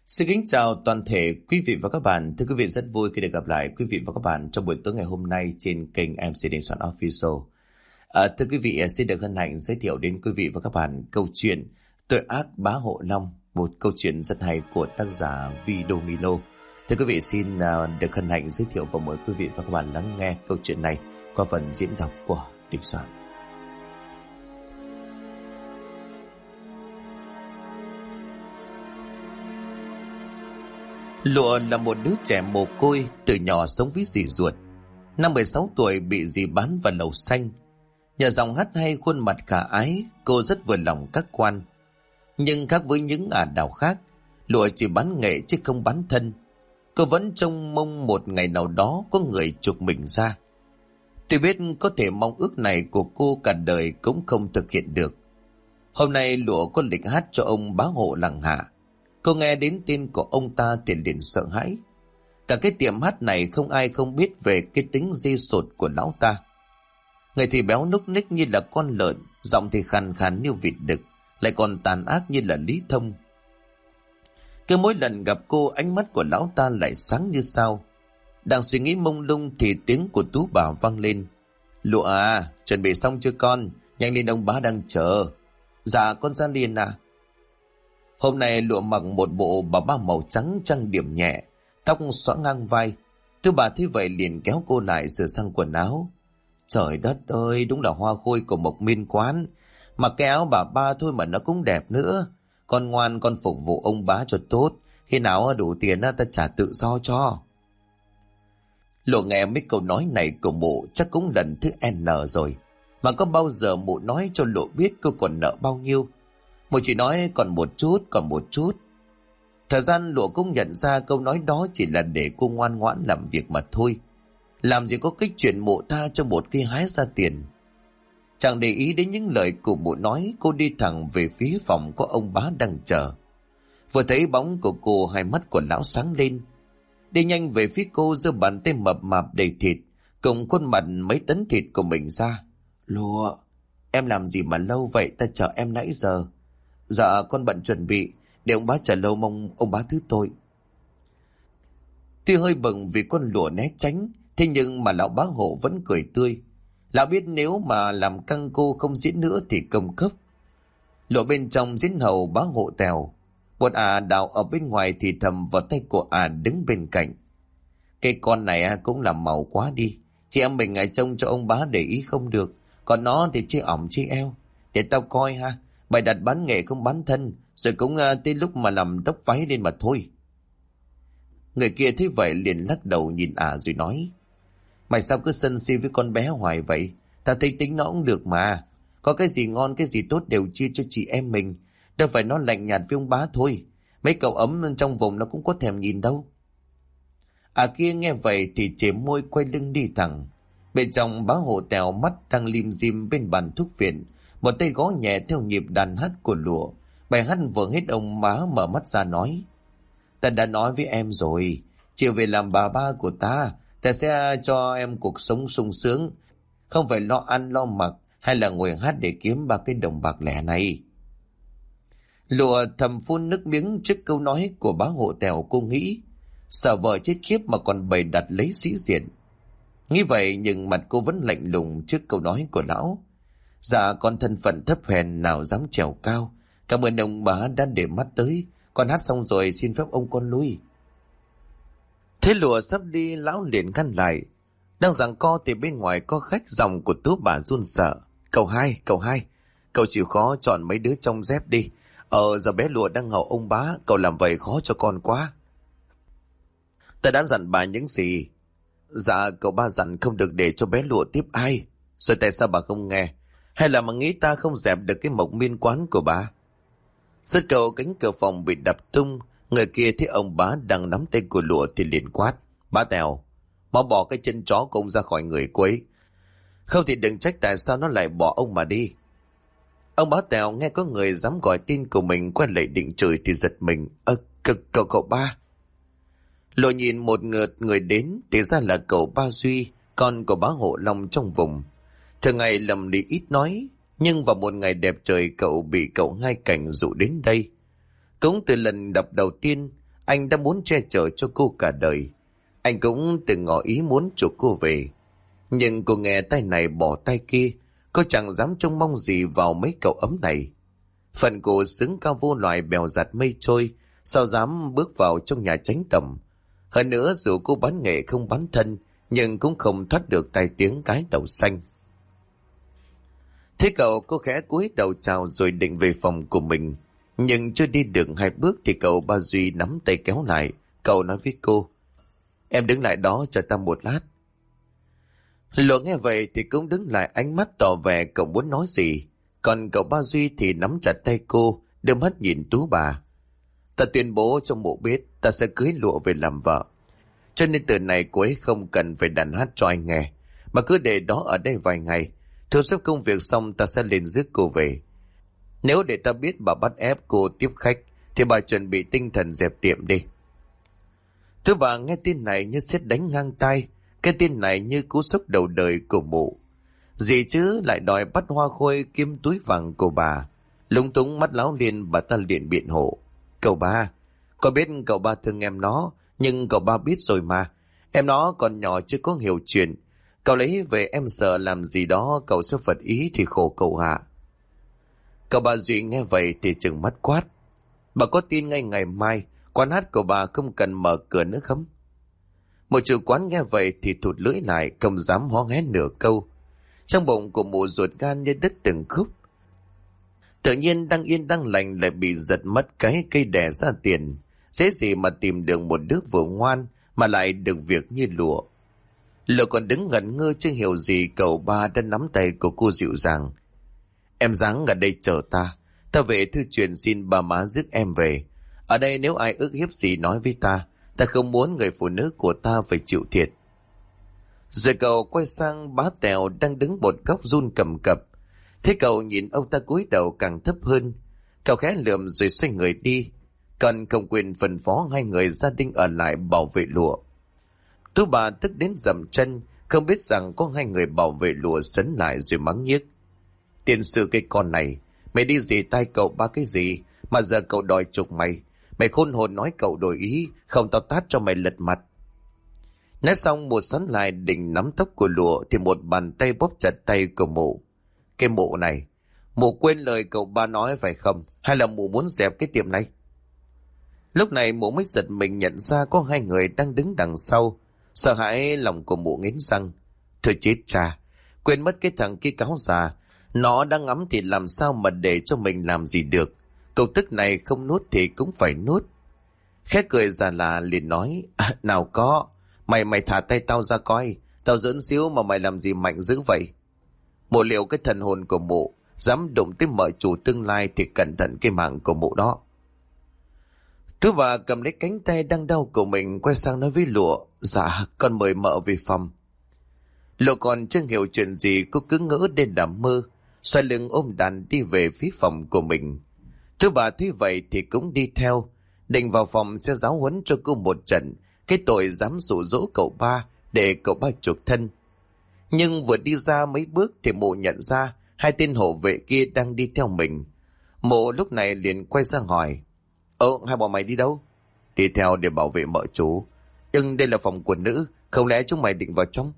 Xin kính chào toàn thể quý vị và các bạn. Thưa quý vị, rất vui khi được gặp lại quý vị và các bạn trong buổi tối ngày hôm nay trên kênh MC Đình Soạn Official. Thưa quý vị, xin được hân hạnh giới thiệu đến quý vị và các bạn câu chuyện Tội ác Bá Hộ Long, một câu chuyện rất hay của tác giả Vi Domino. Thưa quý vị, xin được hân hạnh giới thiệu và mời quý vị và các bạn lắng nghe câu chuyện này qua phần diễn đọc của Đình Soạn. Lụa là một đứa trẻ mồ côi, từ nhỏ sống với dì ruột. Năm 16 tuổi bị dì bán vào lầu xanh. Nhờ giọng hát hay, khuôn mặt khả ái, cô rất vừa lòng các quan. Nhưng khác với những ả đào khác, Lụa chỉ bán nghệ chứ không bán thân. Cô vẫn trông mong một ngày nào đó có người chuộc mình ra. Tuy biết có thể mong ước này của cô cả đời cũng không thực hiện được. Hôm nay Lụa có lịch hát cho ông bá hộ làng Hạ. Cô nghe đến tên của ông ta thì liền sợ hãi. Cả cái tiệm hát này không ai không biết về cái tính dê sột của lão ta. Người thì béo núc ních như là con lợn, giọng thì khàn khàn như vịt đực, lại còn tàn ác như là Lý Thông. Cứ mỗi lần gặp cô, ánh mắt của lão ta lại sáng như sao. Đang suy nghĩ mông lung thì tiếng của Tú bà vang lên. Lụa à, chuẩn bị xong chưa con? Nhanh lên, ông bá đang chờ. Dạ con ra liền à. Hôm nay Lụa mặc một bộ bà ba màu trắng trang điểm nhẹ, tóc xõa ngang vai. Tú bà thấy vậy liền kéo cô lại sửa sang quần áo. Trời đất ơi, đúng là hoa khôi của Mộc Miên quán. Mặc cái áo bà ba thôi mà nó cũng đẹp nữa. Con ngoan, con phục vụ ông bá cho tốt. Khi nào đủ tiền ta trả tự do cho. Lụa nghe mấy câu nói này của mụ chắc cũng lần thứ N rồi. Mà có bao giờ mụ nói cho Lụa biết cô còn nợ bao nhiêu? Mụ chỉ nói còn một chút, còn một chút. Thời gian Lụa cũng nhận ra câu nói đó chỉ là để cô ngoan ngoãn làm việc mà thôi. Làm gì có cái chuyện mụ tha cho một cái hái ra tiền. Chẳng để ý đến những lời của mụ nói, cô đi thẳng về phía phòng có ông bá đang chờ. Vừa thấy bóng của cô, hai mắt của lão sáng lên. Đi nhanh về phía cô, giơ bàn tay mập mạp đầy thịt cùng khuôn mặt mấy tấn thịt của mình ra. Lụa, em làm gì mà lâu vậy, ta chờ em nãy giờ. Dạ con bận chuẩn bị, để ông bá chờ lâu, mong ông bá thứ tội. Tuy hơi bừng vì con Lụa né tránh, thế nhưng mà lão bá hộ vẫn cười tươi. Lão biết nếu mà làm căng cô không diễn nữa thì công cấp. Lụa bên trong diễn hầu bá hộ tèo. Một đào ở bên ngoài thì thầm vào tay của đứng bên cạnh. Cái con này cũng làm màu quá đi. Chị em mình trông cho ông bá để ý không được. Còn nó thì chê ỏng chê eo. Để tao coi ha. Bài đặt bán nghệ không bán thân. Rồi cũng tới lúc mà làm tóc váy lên mà thôi. Người kia thấy vậy liền lắc đầu nhìn rồi nói. Mày sao cứ sân si với con bé hoài vậy? Tao thấy tính nó cũng được mà. Có cái gì ngon cái gì tốt đều chia cho chị em mình. Đâu phải nó lạnh nhạt với ông bá thôi. Mấy cậu ấm trong vùng nó cũng có thèm nhìn đâu. Kia nghe vậy thì chế môi quay lưng đi thẳng. Bên trong bá hộ tèo mắt đang lim dim bên bàn thuốc viện. Một tay gõ nhẹ theo nhịp đàn hát của Lụa. Bài hát vừa hết ông bá mở mắt ra nói. Ta đã nói với em rồi. Chiều về làm bà ba của ta. Ta sẽ cho em cuộc sống sung sướng. Không phải lo ăn lo mặc. Hay là ngồi hát để kiếm 3 cái đồng bạc lẻ này. Lụa thầm phun nước miếng trước câu nói của bá hộ tèo. Cô nghĩ sợ vợ chết khiếp mà còn bày đặt lấy sĩ diện. Nghĩ vậy nhưng mặt cô vẫn lạnh lùng trước câu nói của lão. Dạ con thân phận thấp hèn nào dám trèo cao. Cảm ơn ông bá đã để mắt tới. Con hát xong rồi xin phép ông con lui. Thế Lụa sắp đi, lão liền ngăn lại. Đang giằng co thì bên ngoài có khách, dòng của Tú bà run sợ. Cậu hai, cậu chịu khó chọn mấy đứa trong dép đi. Giờ bé Lụa đang hầu ông bá, cậu làm vậy khó cho con quá. Ta đã dặn bà những gì? Dạ cậu ba dặn không được để cho bé Lụa tiếp ai. Rồi tại sao bà không nghe? Hay là mà nghĩ ta không dẹp được cái Mộc Miên quán của bà? Rất cầu cánh cửa phòng bị đập tung. Người kia thấy ông bá đang nắm tay của Lụa thì liền quát. Bá Tèo, mau bỏ cái chân chó của ông ra khỏi người cô ấy. Không thì đừng trách tại sao nó lại bỏ ông mà đi. Ông bá Tèo nghe có người dám gọi tin của mình, quay lại định chửi thì giật mình. Cậu ba. Lụa nhìn một người đến thì ra là cậu ba Duy, con của bá hộ Long trong vùng. Thường ngày lầm đi ít nói, nhưng vào một ngày đẹp trời cậu bị cậu Hai Cảnh dụ đến đây. Cũng từ lần đập đầu tiên, anh đã muốn che chở cho cô cả đời. Anh cũng từng ngỏ ý muốn chuộc cô về. Nhưng cô nghe tay này bỏ tay kia, cô chẳng dám trông mong gì vào mấy cậu ấm này. Phận cô xứng cao vô loài bèo giặt mây trôi, sao dám bước vào trong nhà tránh tầm. Hơn nữa dù cô bán nghệ không bán thân, nhưng cũng không thoát được tai tiếng cái đầu xanh. Thế cậu cô khẽ cúi đầu chào rồi định về phòng của mình. Nhưng chưa đi được 2 bước thì cậu Ba Duy nắm tay kéo lại. Cậu nói với cô: "Em đứng lại đó chờ ta một lát." Lụa nghe vậy thì cũng đứng lại, ánh mắt tỏ vẻ cậu muốn nói gì. Còn cậu Ba Duy thì nắm chặt tay cô, đưa mắt nhìn Tú bà. "Ta tuyên bố cho mụ biết ta sẽ cưới Lụa về làm vợ. Cho nên từ này cô ấy không cần phải đàn hát cho anh nghe, mà cứ để đó ở đây vài ngày. Thu xếp công việc xong ta sẽ lên rước cô về. Nếu để ta biết bà bắt ép cô tiếp khách thì bà chuẩn bị tinh thần dẹp tiệm đi." Tú bà nghe tin này như sét đánh ngang tai. Cái tin này như cú sốc đầu đời của mụ. Gì chứ lại đòi bắt Hoa Khôi kiếm túi vàng của bà. Lúng túng mắt láo liên, bà ta liền biện hộ: "Cậu Ba, có biết cậu Ba thương em nó, nhưng cậu Ba biết rồi mà. Em nó còn nhỏ chưa có hiểu chuyện. Cậu lấy về em sợ làm gì đó cậu sẽ phật ý thì khổ cậu hạ." Cậu Ba Duy nghe vậy thì trừng mắt quát: "Bà có tin ngay ngày mai quán hát của bà không cần mở cửa nữa không?" Một chủ quán nghe vậy thì thụt lưỡi lại, không dám hó hé nửa câu. Trong bụng của mụ ruột gan như đứt từng khúc. Tự nhiên đang yên đang lành lại bị giật mất cái cây đẻ ra tiền. Dễ gì mà tìm được một đứa vừa ngoan mà lại được việc như Lụa. Lụa còn đứng ngẩn ngơ chưa hiểu gì, cậu Ba đã nắm tay của cô dịu dàng: "Em ráng ở đây chờ ta. Ta về thư truyền xin ba má rước em về. Ở đây nếu ai ức hiếp gì nói với ta. Ta không muốn người phụ nữ của ta phải chịu thiệt." Rồi cậu quay sang bá Tèo đang đứng một góc run cầm cập. Thế cậu nhìn ông ta cúi đầu càng thấp hơn. Cậu khẽ lườm rồi xoay người đi. Còn không quên phân phó 2 người gia đình ở lại bảo vệ Lụa. Tú bà tức đến dậm chân, không biết rằng có 2 người bảo vệ Lụa sấn lại rồi mắng nhiếc: "Tiền sư cái con này, mày đi dì tai cậu Ba cái gì mà giờ cậu đòi trục mày? Mày khôn hồn nói cậu đổi ý, không tao tát cho mày lật mặt." Nói xong một sắn lại định nắm tóc của Lụa thì một bàn tay bóp chặt tay của mụ. "Cái mụ này, mụ quên lời cậu Ba nói phải không? Hay là mụ muốn dẹp cái tiệm này?" Lúc này mụ mới giật mình nhận ra có 2 người đang đứng đằng sau. Sợ hãi lòng của mụ nghiến răng: "Thôi chết cha, quên mất cái thằng kia cáo già. Nó đang ngắm thì làm sao mà để cho mình làm gì được. Câu tức này không nuốt thì cũng phải nuốt." Khẽ cười già là liền nói: "Nào có, mày thả tay tao ra coi. Tao giỡn xíu mà mày làm gì mạnh dữ vậy?" Mụ liệu cái thần hồn của mụ, dám đụng tới mợ chủ tương lai thì cẩn thận cái mạng của mụ đó. Tú bà cầm lấy cánh tay đang đau của mình, quay sang nói với Lụa: "Dạ, con mời mợ về phòng." Lụa còn chưa hiểu chuyện gì, cô cứ ngỡ đến nằm mơ, xoay lưng ôm đàn đi về phía phòng của mình. Tú bà thấy vậy thì cũng đi theo, định vào phòng sẽ giáo huấn cho cô một trận cái tội dám dụ dỗ cậu Ba để cậu Ba chuộc thân. Nhưng vừa đi ra mấy bước thì mụ nhận ra 2 tên hộ vệ kia đang đi theo mình. Mụ lúc này liền quay ra hỏi: "Hai bọn mày đi đâu?" "Đi theo để bảo vệ mợ chủ." "Nhưng đây là phòng của nữ, không lẽ chúng mày định vào trong?"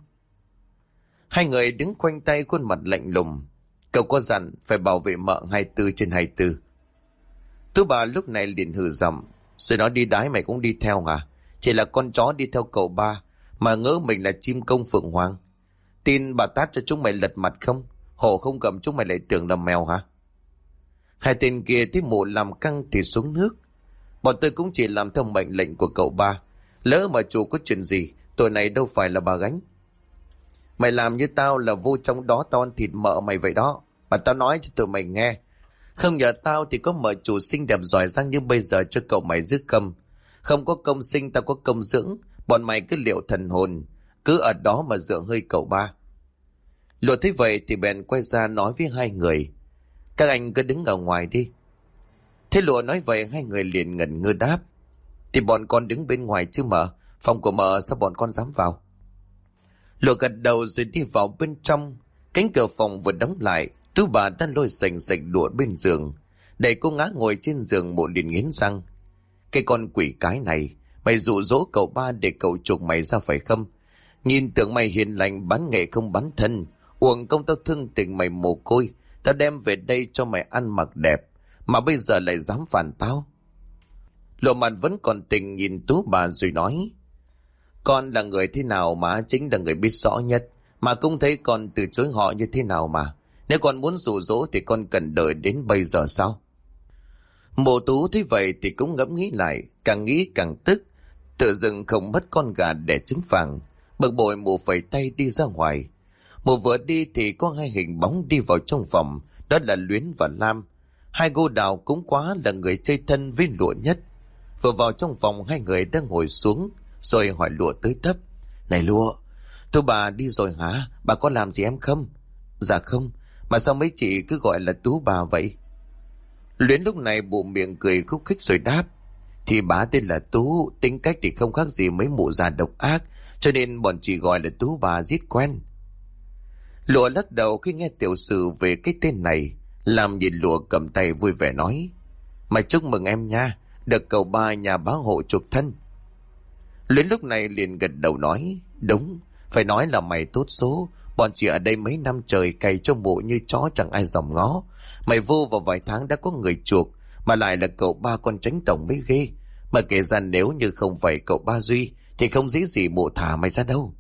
2 người đứng khoanh tay, khuôn mặt lạnh lùng: "Cậu có dặn phải bảo vệ mợ 24/24." Tú bà lúc này liền hừ giọng: "Rồi nó đi đái mày cũng đi theo hả? Chỉ là con chó đi theo cậu Ba mà ngỡ mình là chim công phượng hoàng. Tin bà tát cho chúng mày lật mặt không? Hổ không cầm chúng mày lại tưởng là mèo hả?" 2 tên kia thấy mụ làm căng thì xuống nước: "Bọn tôi cũng chỉ làm theo mệnh lệnh của cậu Ba. Lỡ mà chủ có chuyện gì, tội này đâu phải là bà gánh. Mày làm như tao là vô trong đó tao ăn thịt mợ mày vậy đó. Mà tao nói cho tụi mày nghe, không nhờ tao thì có mợ chủ xinh đẹp giỏi giang như bây giờ cho cậu mày rước câm. Không có công sinh tao có công dưỡng. Bọn mày cứ liệu thần hồn, cứ ở đó mà dựa hơi cậu Ba." Lụa thấy vậy thì bèn quay ra nói với 2 người: "Các anh cứ đứng ở ngoài đi." Thế Lụa nói vậy 2 người liền ngẩn ngơ đáp: "Thì bọn con đứng bên ngoài chứ mợ. Phòng của mợ sao bọn con dám vào?" Lụa gật đầu rồi đi vào bên trong. Cánh cửa phòng vừa đóng lại, Tú bà đã lôi sành sạch Lụa bên giường, đẩy cô ngã ngồi trên giường. Mụ liền nghiến răng: Cái con quỷ cái này, mày dụ dỗ cậu ba để cậu chuộc mày ra phải không? Nhìn tưởng mày hiền lành bán nghệ không bán thân, uổng công tao thương tình mày mồ côi, tao đem về đây cho mày ăn mặc đẹp, mà bây giờ lại dám phản tao. Lộ Mặt vẫn còn tình nhìn Tú bà rồi nói: Con là người thế nào mà chính là người biết rõ nhất, mà cũng thấy con từ chối họ như thế nào mà. Nếu con muốn dụ dỗ thì con cần đợi đến bây giờ sao? Mộ Tú thấy vậy thì cũng ngẫm nghĩ lại, càng nghĩ càng tức, tự dưng không mất con gà để trứng vàng. Bực bội mụ phẩy tay đi ra ngoài. Mụ vừa đi thì có hai hình bóng đi vào trong phòng, đó là Luyến và Lam. Hai cô đào cũng quá là người chơi thân với Lụa nhất. Vừa vào trong phòng, hai người đang ngồi xuống rồi hỏi Lụa tới tấp: Này Lụa, Tú bà đi rồi hả? Bà có làm gì em không? Dạ không. Mà sao mấy chị cứ gọi là Tú bà vậy? Luyến lúc này bụng miệng cười khúc khích rồi đáp: Thì bà tên là Tú, tính cách thì không khác gì mấy mụ già độc ác, cho nên bọn chị gọi là Tú bà giết quen. Lụa lắc đầu khi nghe tiểu sử về cái tên này. Làm nhìn Lụa cầm tay vui vẻ nói: Mà chúc mừng em nha, được cậu ba nhà bá hộ chuộc thân. Luyến lúc này liền gật đầu nói: Đúng, phải nói là mày tốt số. Bọn chị ở đây mấy năm trời cày cho mụ như chó chẳng ai dòm ngó. Mày vô vào vài tháng đã có người chuộc, mà lại là cậu ba con tránh tổng mới ghê. Mà kể ra nếu như không phải cậu ba Duy thì không dễ gì mụ thả mày ra đâu.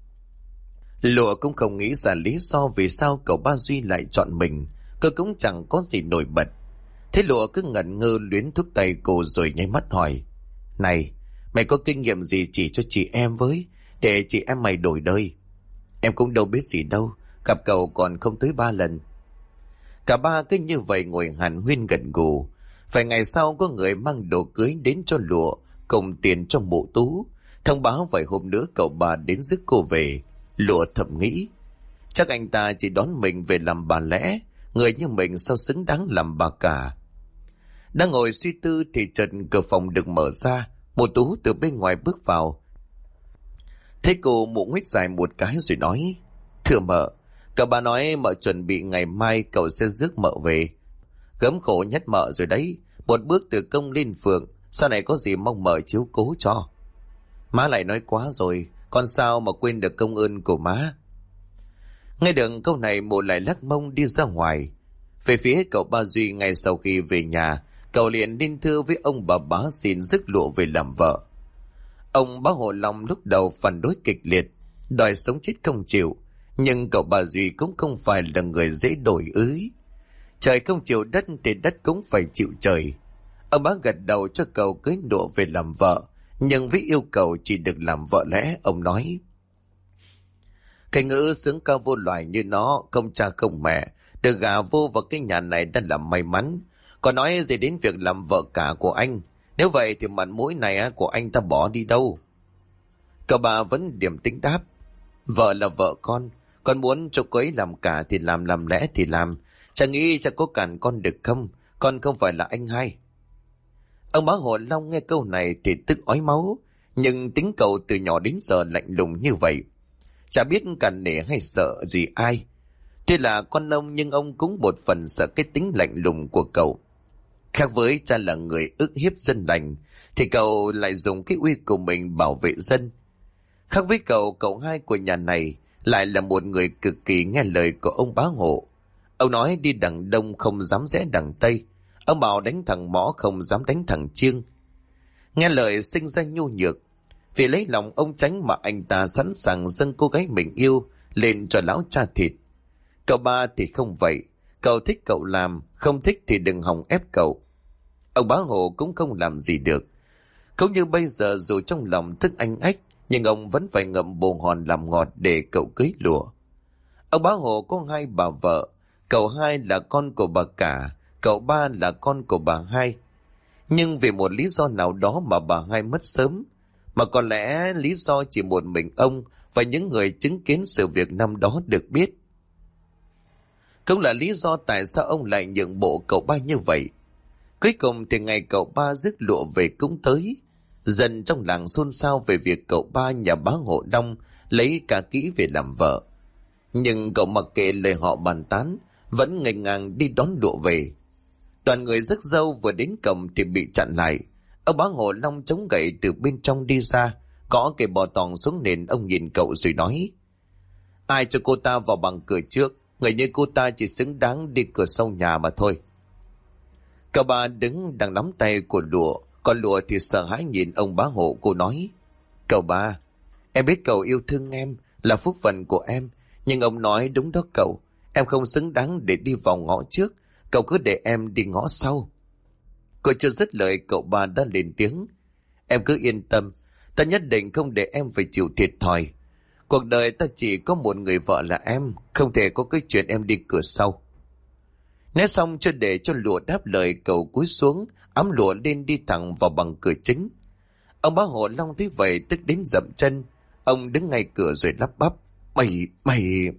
Lụa cũng không nghĩ ra lý do vì sao cậu ba Duy lại chọn mình. Cô cũng chẳng có gì nổi bật. Thế Lụa cứ ngẩn ngơ. Luyến thúc tay cô rồi nháy mắt hỏi: Này, mày có kinh nghiệm gì chỉ cho chị em với, để chị em mày đổi đời? Em cũng đâu biết gì đâu, gặp cậu còn không tới 3 lần. Cả ba cứ như vậy ngồi hàn huyên gần gù. Vài ngày sau có người mang đồ cưới đến cho Lụa cùng tiền cho mụ Tú, thông báo vài hôm nữa cậu ba đến rước cô về. Lụa thầm nghĩ, chắc anh ta chỉ đón mình về làm bà lẽ, người như mình sao xứng đáng làm bà cả. Đang ngồi suy tư thì chợt cửa phòng được mở ra, mụ Tú từ bên ngoài bước vào. Thấy cô, mụ nguýt dài một cái rồi nói: Thưa mợ, cậu bà nói mợ chuẩn bị ngày mai cậu sẽ rước mợ về. Gớm khổ nhất mợ rồi đấy, một bước từ công lên phượng, sau này có gì mong mợ chiếu cố cho. Má lại nói quá rồi, con sao mà quên được công ơn của má. Nghe được câu này, mụ lại lắc mông đi ra ngoài. Về phía cậu ba Duy, ngay sau khi về nhà, cậu liền đến thưa với ông bà bá xin rước Lụa về làm vợ. Ông bá Hộ Long lúc đầu phản đối kịch liệt, đòi sống chết không chịu, nhưng cậu bà Duy cũng không phải là người dễ đổi ứ. Trời không chịu đất thì đất cũng phải chịu trời. Ông bá gật đầu cho cậu cưới Lụa về làm vợ, nhưng với yêu cầu chỉ được làm vợ lẽ. Ông nói: Cái ngữ sướng ca vô loài như nó, không cha không mẹ, được gả vô vào cái nhà này đã là may mắn. Còn nói gì đến việc làm vợ cả của anh, nếu vậy thì mặt mũi này của anh ta bỏ đi đâu? Cậu bà vẫn điềm tĩnh đáp: Vợ là vợ con muốn cho cô ấy làm cả thì làm lẽ thì làm. Chẳng nghĩ cha có cản con được không? Con không phải là anh hai. Ông bá Hộ Long nghe câu này thì tức ói máu, nhưng tính cậu từ nhỏ đến giờ lạnh lùng như vậy, chả biết cản nể hay sợ gì ai. Tuy là con ông nhưng ông cũng một phần sợ cái tính lạnh lùng của cậu. Khác với cha là người ức hiếp dân lành, thì cậu lại dùng cái uy của mình bảo vệ dân. Khác với cậu hai của nhà này lại là một người cực kỳ nghe lời của ông bá Hộ. Ông nói đi đằng đông không dám rẽ đằng tây, ông bảo đánh thằng mõ không dám đánh thằng chiêng. Nghe lời sinh ra nhu nhược, vì lấy lòng ông Chánh mà anh ta sẵn sàng dâng cô gái mình yêu lên cho lão cha thịt. Cậu ba thì không vậy, cậu thích cậu làm, không thích thì đừng hòng ép cậu. Ông bá Hộ cũng không làm gì được. Cũng như bây giờ, dù trong lòng thức anh ách, nhưng ông vẫn phải ngậm bồ hòn làm ngọt để cậu cưới Lụa. Ông bá Hộ có hai bà vợ, cậu hai là con của bà cả, cậu ba là con của bà hai. Nhưng vì một lý do nào đó mà bà hai mất sớm, mà có lẽ lý do chỉ một mình ông và những người chứng kiến sự việc năm đó được biết. Cũng là lý do tại sao ông lại nhượng bộ cậu ba như vậy. Cuối cùng thì ngày cậu ba rước Lụa về cũng tới. Dân trong làng xôn xao về việc cậu ba nhà bá Hộ Long lấy cả kỹ về làm vợ. Nhưng cậu mặc kệ lời họ bàn tán, vẫn nghênh ngang đi đón Lụa về. Đoàn người rước dâu vừa đến cổng thì bị chặn lại. Ông bá Hộ Long chống gậy từ bên trong đi ra, gõ cây bò tòng xuống nền. Ông nhìn cậu rồi nói: ai cho cô ta vào bằng cửa trước? Người như cô ta chỉ xứng đáng đi cửa sau nhà mà thôi. Cậu ba đứng đang nắm tay của Lụa, còn Lụa thì sợ hãi nhìn ông bá Hộ. Cô nói: cậu ba, em biết cậu yêu thương em, là phúc phận của em, nhưng ông nói đúng đó cậu, em không xứng đáng để đi vào ngõ trước, cậu cứ để em đi ngõ sau. Cô chưa dứt lời, cậu ba đã lên tiếng: em cứ yên tâm, ta nhất định không để em phải chịu thiệt thòi. Cuộc đời ta chỉ có một người vợ là em, không thể có cái chuyện em đi cửa sau. Nói xong chưa để cho Lụa đáp lời, cậu cúi xuống ẵm Lụa lên đi thẳng vào bằng cửa chính. Ông bá Hộ Long thấy vậy tức đến dậm chân. Ông đứng ngay cửa rồi lắp bắp: mày.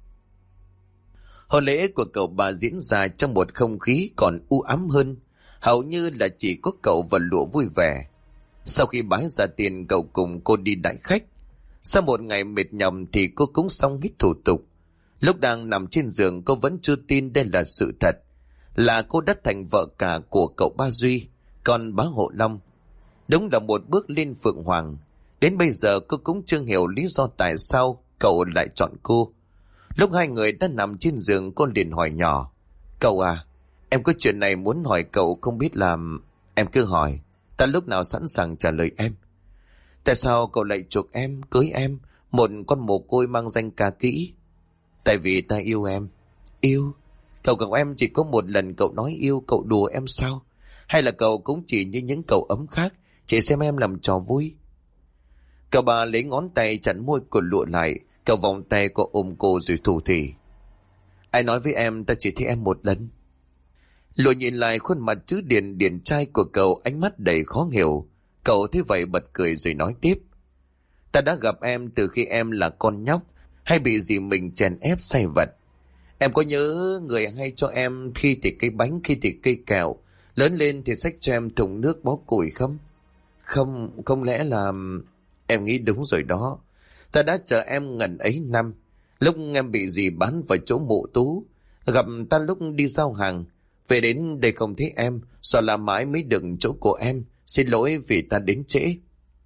Hôn lễ của cậu ba diễn ra trong một không khí còn u ám hơn, hầu như là chỉ có cậu và Lụa vui vẻ. Sau khi bái ra tiền, cậu cùng cô đi đãi khách. Sau một ngày mệt nhọc thì cô cũng xong hết thủ tục. Lúc đang nằm trên giường, cô vẫn chưa tin đây là sự thật, là cô đã thành vợ cả của cậu ba Duy, còn bá Hộ Long. Đúng là một bước lên phượng hoàng. Đến bây giờ cô cũng chưa hiểu lý do tại sao cậu lại chọn cô. Lúc hai người đã nằm trên giường, cô liền hỏi nhỏ: cậu à, em có chuyện này muốn hỏi cậu, không biết làm. Em cứ hỏi, ta lúc nào sẵn sàng trả lời em. Tại sao cậu lại chuộc em, cưới em, một con mồ côi mang danh ca kỹ? Tại vì ta yêu em. Yêu? Cậu gặp em chỉ có một lần cậu nói yêu, cậu đùa em sao? Hay là cậu cũng chỉ như những cậu ấm khác, chỉ xem em làm trò vui? Cậu ba lấy ngón tay chặn môi của Lụa lại, cậu vòng tay cô ôm cô rồi thủ thỉ: ai nói với em ta chỉ thấy em một lần? Lụa nhìn lại khuôn mặt chữ điển trai của cậu, ánh mắt đầy khó hiểu. Cậu thấy vậy bật cười rồi nói tiếp: ta đã gặp em từ khi em là con nhóc, hay bị dì mình chèn ép say vật. Em có nhớ người hay cho em khi thì cây bánh, khi thì cây kẹo, lớn lên thì xách cho em thùng nước bó củi không? Không lẽ là... Em nghĩ đúng rồi đó. Ta đã chờ em ngần ấy năm. Lúc em bị dì bán vào chỗ mộ Tú, gặp ta lúc đi giao hàng, về đến đây không thấy em, sợ là mãi mới được chỗ của em. Xin lỗi vì ta đến trễ.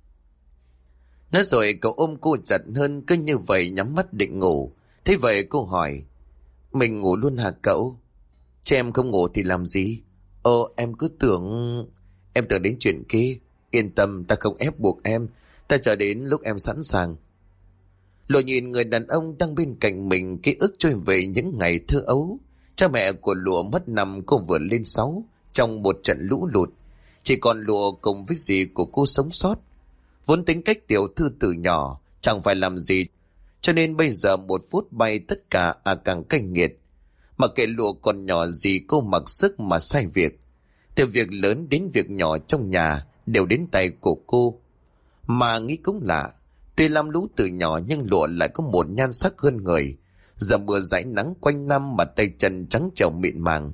Nói rồi cậu ôm cô chặt hơn, cứ như vậy nhắm mắt định ngủ. Thế vậy cô hỏi: mình ngủ luôn hả cậu? Chứ em không ngủ thì làm gì? Em cứ tưởng... Em tưởng đến chuyện kia. Yên tâm, ta không ép buộc em, ta chờ đến lúc em sẵn sàng. Lụa nhìn người đàn ông đang bên cạnh mình, ký ức trôi về những ngày thơ ấu. Cha mẹ của Lụa mất năm cô vừa lên 6 trong một trận lũ lụt. Chỉ còn Lụa cùng với dì của cô sống sót. Vốn tính cách tiểu thư từ nhỏ, chẳng phải làm gì, cho nên bây giờ một phút bay tất cả càng cay nghiệt. Mà kệ Lụa còn nhỏ gì cô mặc sức mà sai việc. Từ việc lớn đến việc nhỏ trong nhà đều đến tay của cô. Mà nghĩ cũng lạ, tuy lam lũ từ nhỏ nhưng Lụa lại có một nhan sắc hơn người. Giờ mưa dãi nắng quanh năm mà tay chân trắng trẻo mịn màng.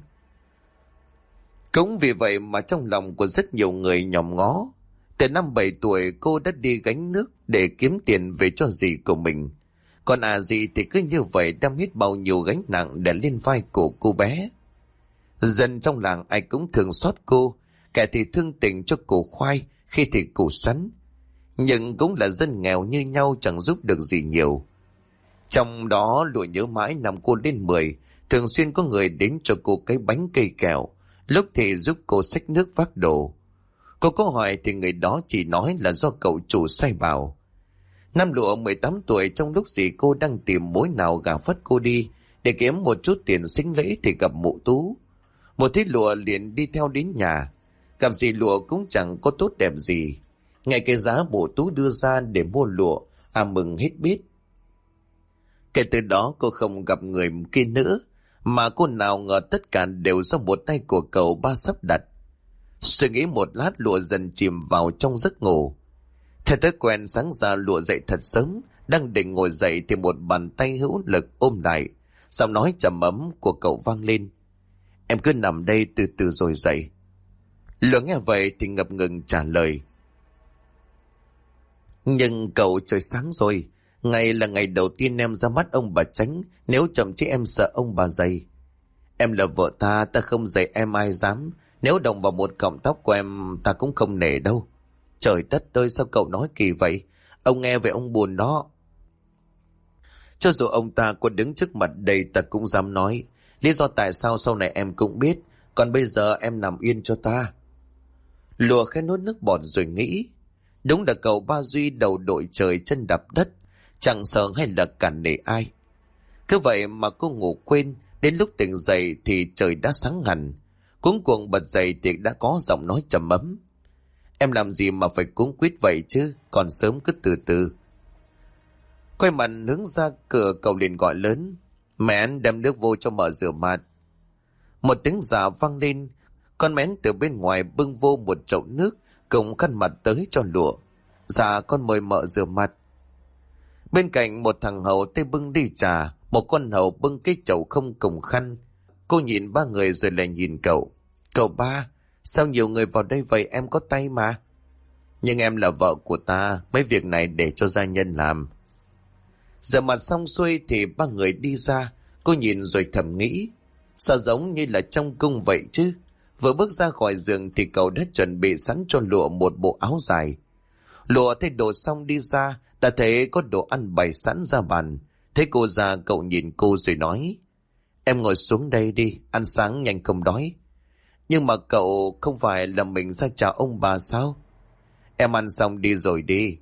Cũng vì vậy mà trong lòng của rất nhiều người nhòm ngó. Từ năm 7 tuổi cô đã đi gánh nước để kiếm tiền về cho dì của mình. Còn dì thì cứ như vậy đem hết bao nhiêu gánh nặng để lên vai của cô bé. Dân trong làng ai cũng thường xót cô, kẻ thì thương tình cho củ khoai, khi thì củ sắn. Nhưng cũng là dân nghèo như nhau, chẳng giúp được gì nhiều. Trong đó Lụa nhớ mãi năm cô lên 10, thường xuyên có người đến cho cô cái bánh cây kẹo, lúc thì giúp cô xách nước vác đồ. Cô có hỏi thì người đó chỉ nói là do cậu chủ sai bảo. Năm Lụa 18 tuổi, trong lúc dì cô đang tìm mối nào gả phất cô đi để kiếm một chút tiền sính lễ thì gặp mụ Tú. Một thấy Lụa liền đi theo đến nhà. Gặp dì Lụa cũng chẳng có tốt đẹp gì. Ngay cái giá mụ Tú đưa ra để mua lụa, mừng hết biết. Kể từ đó cô không gặp người kia nữa, mà cô nào ngờ tất cả đều do một tay của cậu ba sắp đặt. Suy nghĩ một lát, Lụa dần chìm vào trong giấc ngủ. Theo thói quen sáng ra Lụa dậy thật sớm, đang định ngồi dậy thì một bàn tay hữu lực ôm lại. Giọng nói trầm ấm của cậu vang lên: em cứ nằm đây từ từ rồi dậy. Lụa nghe vậy thì ngập ngừng trả lời: nhưng cậu, trời sáng rồi, ngày là ngày đầu tiên em ra mắt ông bà Chánh, nếu chậm chứ em sợ ông bà dày. Em là vợ ta, ta không dạy em ai dám, Nếu động vào một cọng tóc của em ta cũng không nể đâu. Trời đất ơi, sao cậu nói kỳ vậy? Ông nghe về ông buồn đó. Cho dù ông ta có đứng trước mặt đây ta cũng dám nói. Lý do tại sao sau này em cũng biết. Còn bây giờ em nằm yên cho ta. Lùa khẽ nuốt nước bọt rồi nghĩ. Đúng là cậu Ba Duy đầu đội trời chân đạp đất, chẳng sợ hay là cản nể ai. Cứ vậy mà cô ngủ quên. Đến lúc tỉnh dậy thì trời đã sáng hẳn. Cuống cuồng bật dậy thì đã có giọng nói trầm ấm. Em làm gì mà phải cuống quýt vậy chứ, còn sớm cứ từ từ. Quay mặt hướng ra cửa, cậu liền gọi lớn. Mẹ anh đem nước vô cho mợ rửa mặt. Một tiếng dạ vang lên. Con Mén từ bên ngoài bưng vô một chậu nước cùng khăn mặt tới cho Lụa. Dạ con mời mợ rửa mặt. Bên cạnh một thằng hầu tay bưng đi trà, một con hầu bưng cái chậu không cùng khăn. Cô nhìn ba người rồi lại nhìn cậu. Cậu Ba, sao nhiều người vào đây vậy, em có tay mà. Nhưng em là vợ của ta, mấy việc này để cho gia nhân làm. Rửa mặt xong xuôi thì ba người đi ra. Cô nhìn rồi thầm nghĩ, sao giống như là trong cung vậy chứ. Vừa bước ra khỏi giường thì cậu đã chuẩn bị sẵn cho Lụa một bộ áo dài. Lụa thấy đồ xong đi ra, đã thấy có đồ ăn bày sẵn ra bàn. Thấy cô ra, cậu nhìn cô rồi nói, em ngồi xuống đây đi, ăn sáng nhanh không đói. Nhưng mà cậu không phải là mình ra chào ông bà sao? Em ăn xong đi rồi đi.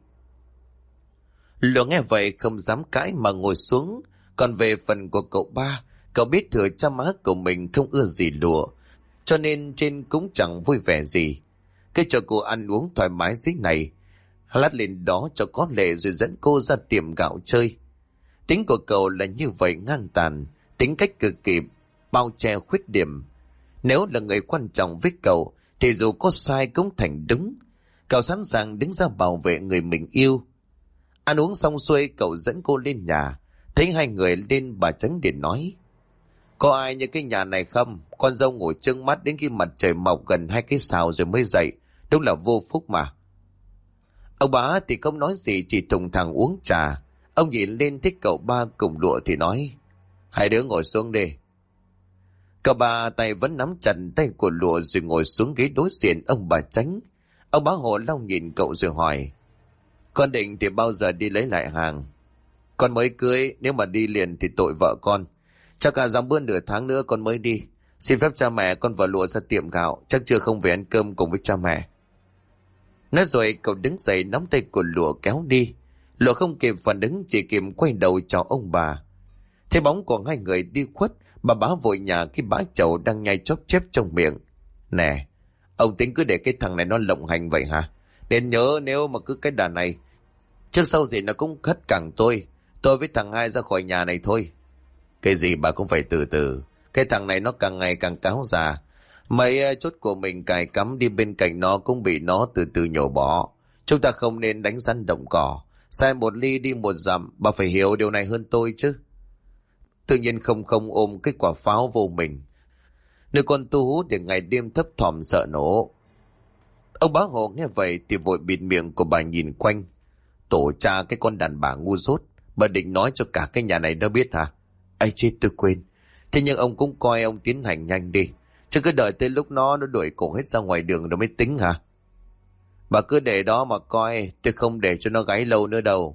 Lụa nghe vậy không dám cãi mà ngồi xuống. Còn về phần của cậu Ba, cậu biết thừa cha má của mình không ưa gì Lụa, cho nên trên cũng chẳng vui vẻ gì. Cái cho cô ăn uống thoải mái dưới này, lát lên đó cho có lệ rồi dẫn cô ra tiệm gạo chơi. Tính của cậu là như vậy, ngang tàn, tính cách cực kỳ bao che khuyết điểm. Nếu là người quan trọng với cậu thì dù có sai cũng thành đúng. Cậu sẵn sàng đứng ra bảo vệ người mình yêu. Ăn uống xong xuôi, cậu dẫn cô lên nhà. Thấy hai người lên, bà Tránh điện nói, có ai như cái nhà này không? Con dâu ngủ trưng mắt đến khi mặt trời mọc gần 2 cái sào rồi mới dậy. Đúng là vô phúc mà. Ông bà thì không nói gì, chỉ thùng thẳng uống trà. Ông nhìn lên thích cậu Ba cùng Lụa thì nói, hai đứa ngồi xuống đi. Cậu Ba tay vẫn nắm chặt tay của Lụa rồi ngồi xuống ghế đối diện ông bà Tránh. Ông bá Hộ Long nhìn cậu rồi hỏi, con định thì bao giờ đi lấy lại hàng? Con mới cưới, nếu mà đi liền thì tội vợ con. Chắc cả dám bữa nửa tháng nữa con mới đi. Xin phép cha mẹ con và Lụa ra tiệm gạo, chắc chưa không về ăn cơm cùng với cha mẹ. Nói rồi cậu đứng dậy nắm tay của Lụa kéo đi. Lụa không kịp phản ứng, chỉ kịp quay đầu chào ông bà. Thấy bóng của hai người đi khuất, bà bá vội nhà cái bã chậu đang nhai chóp chép trong miệng. Nè, ông tính cứ để cái thằng này nó lộng hành vậy hả? Nên nhớ, nếu mà cứ cái đà này, trước sau gì nó cũng khất cẳng tôi. Tôi với thằng hai ra khỏi nhà này thôi. Cái gì bà cũng phải từ từ. Cái thằng này nó càng ngày càng cáo già. Mấy chốt của mình cài cắm đi bên cạnh nó cũng bị nó từ từ nhổ bỏ. Chúng ta không nên đánh rắn động cỏ. Sai một ly đi một dặm, bà phải hiểu điều này hơn tôi chứ. Tự nhiên không ôm cái quả pháo vô mình. Nếu con tu hú để ngày đêm thấp thỏm sợ nổ. Ông bá Hộ nghe vậy thì vội bịt miệng của bà, nhìn quanh. Tổ cha cái con đàn bà ngu dốt. Bà định nói cho cả cái nhà này nó biết hả? Ây chết, tôi quên. Thế nhưng ông cũng coi ông tiến hành nhanh đi. Chứ cứ đợi tới lúc nó đuổi cổ hết ra ngoài đường rồi mới tính hả? Bà cứ để đó mà coi, tôi không để cho nó gáy lâu nữa đâu.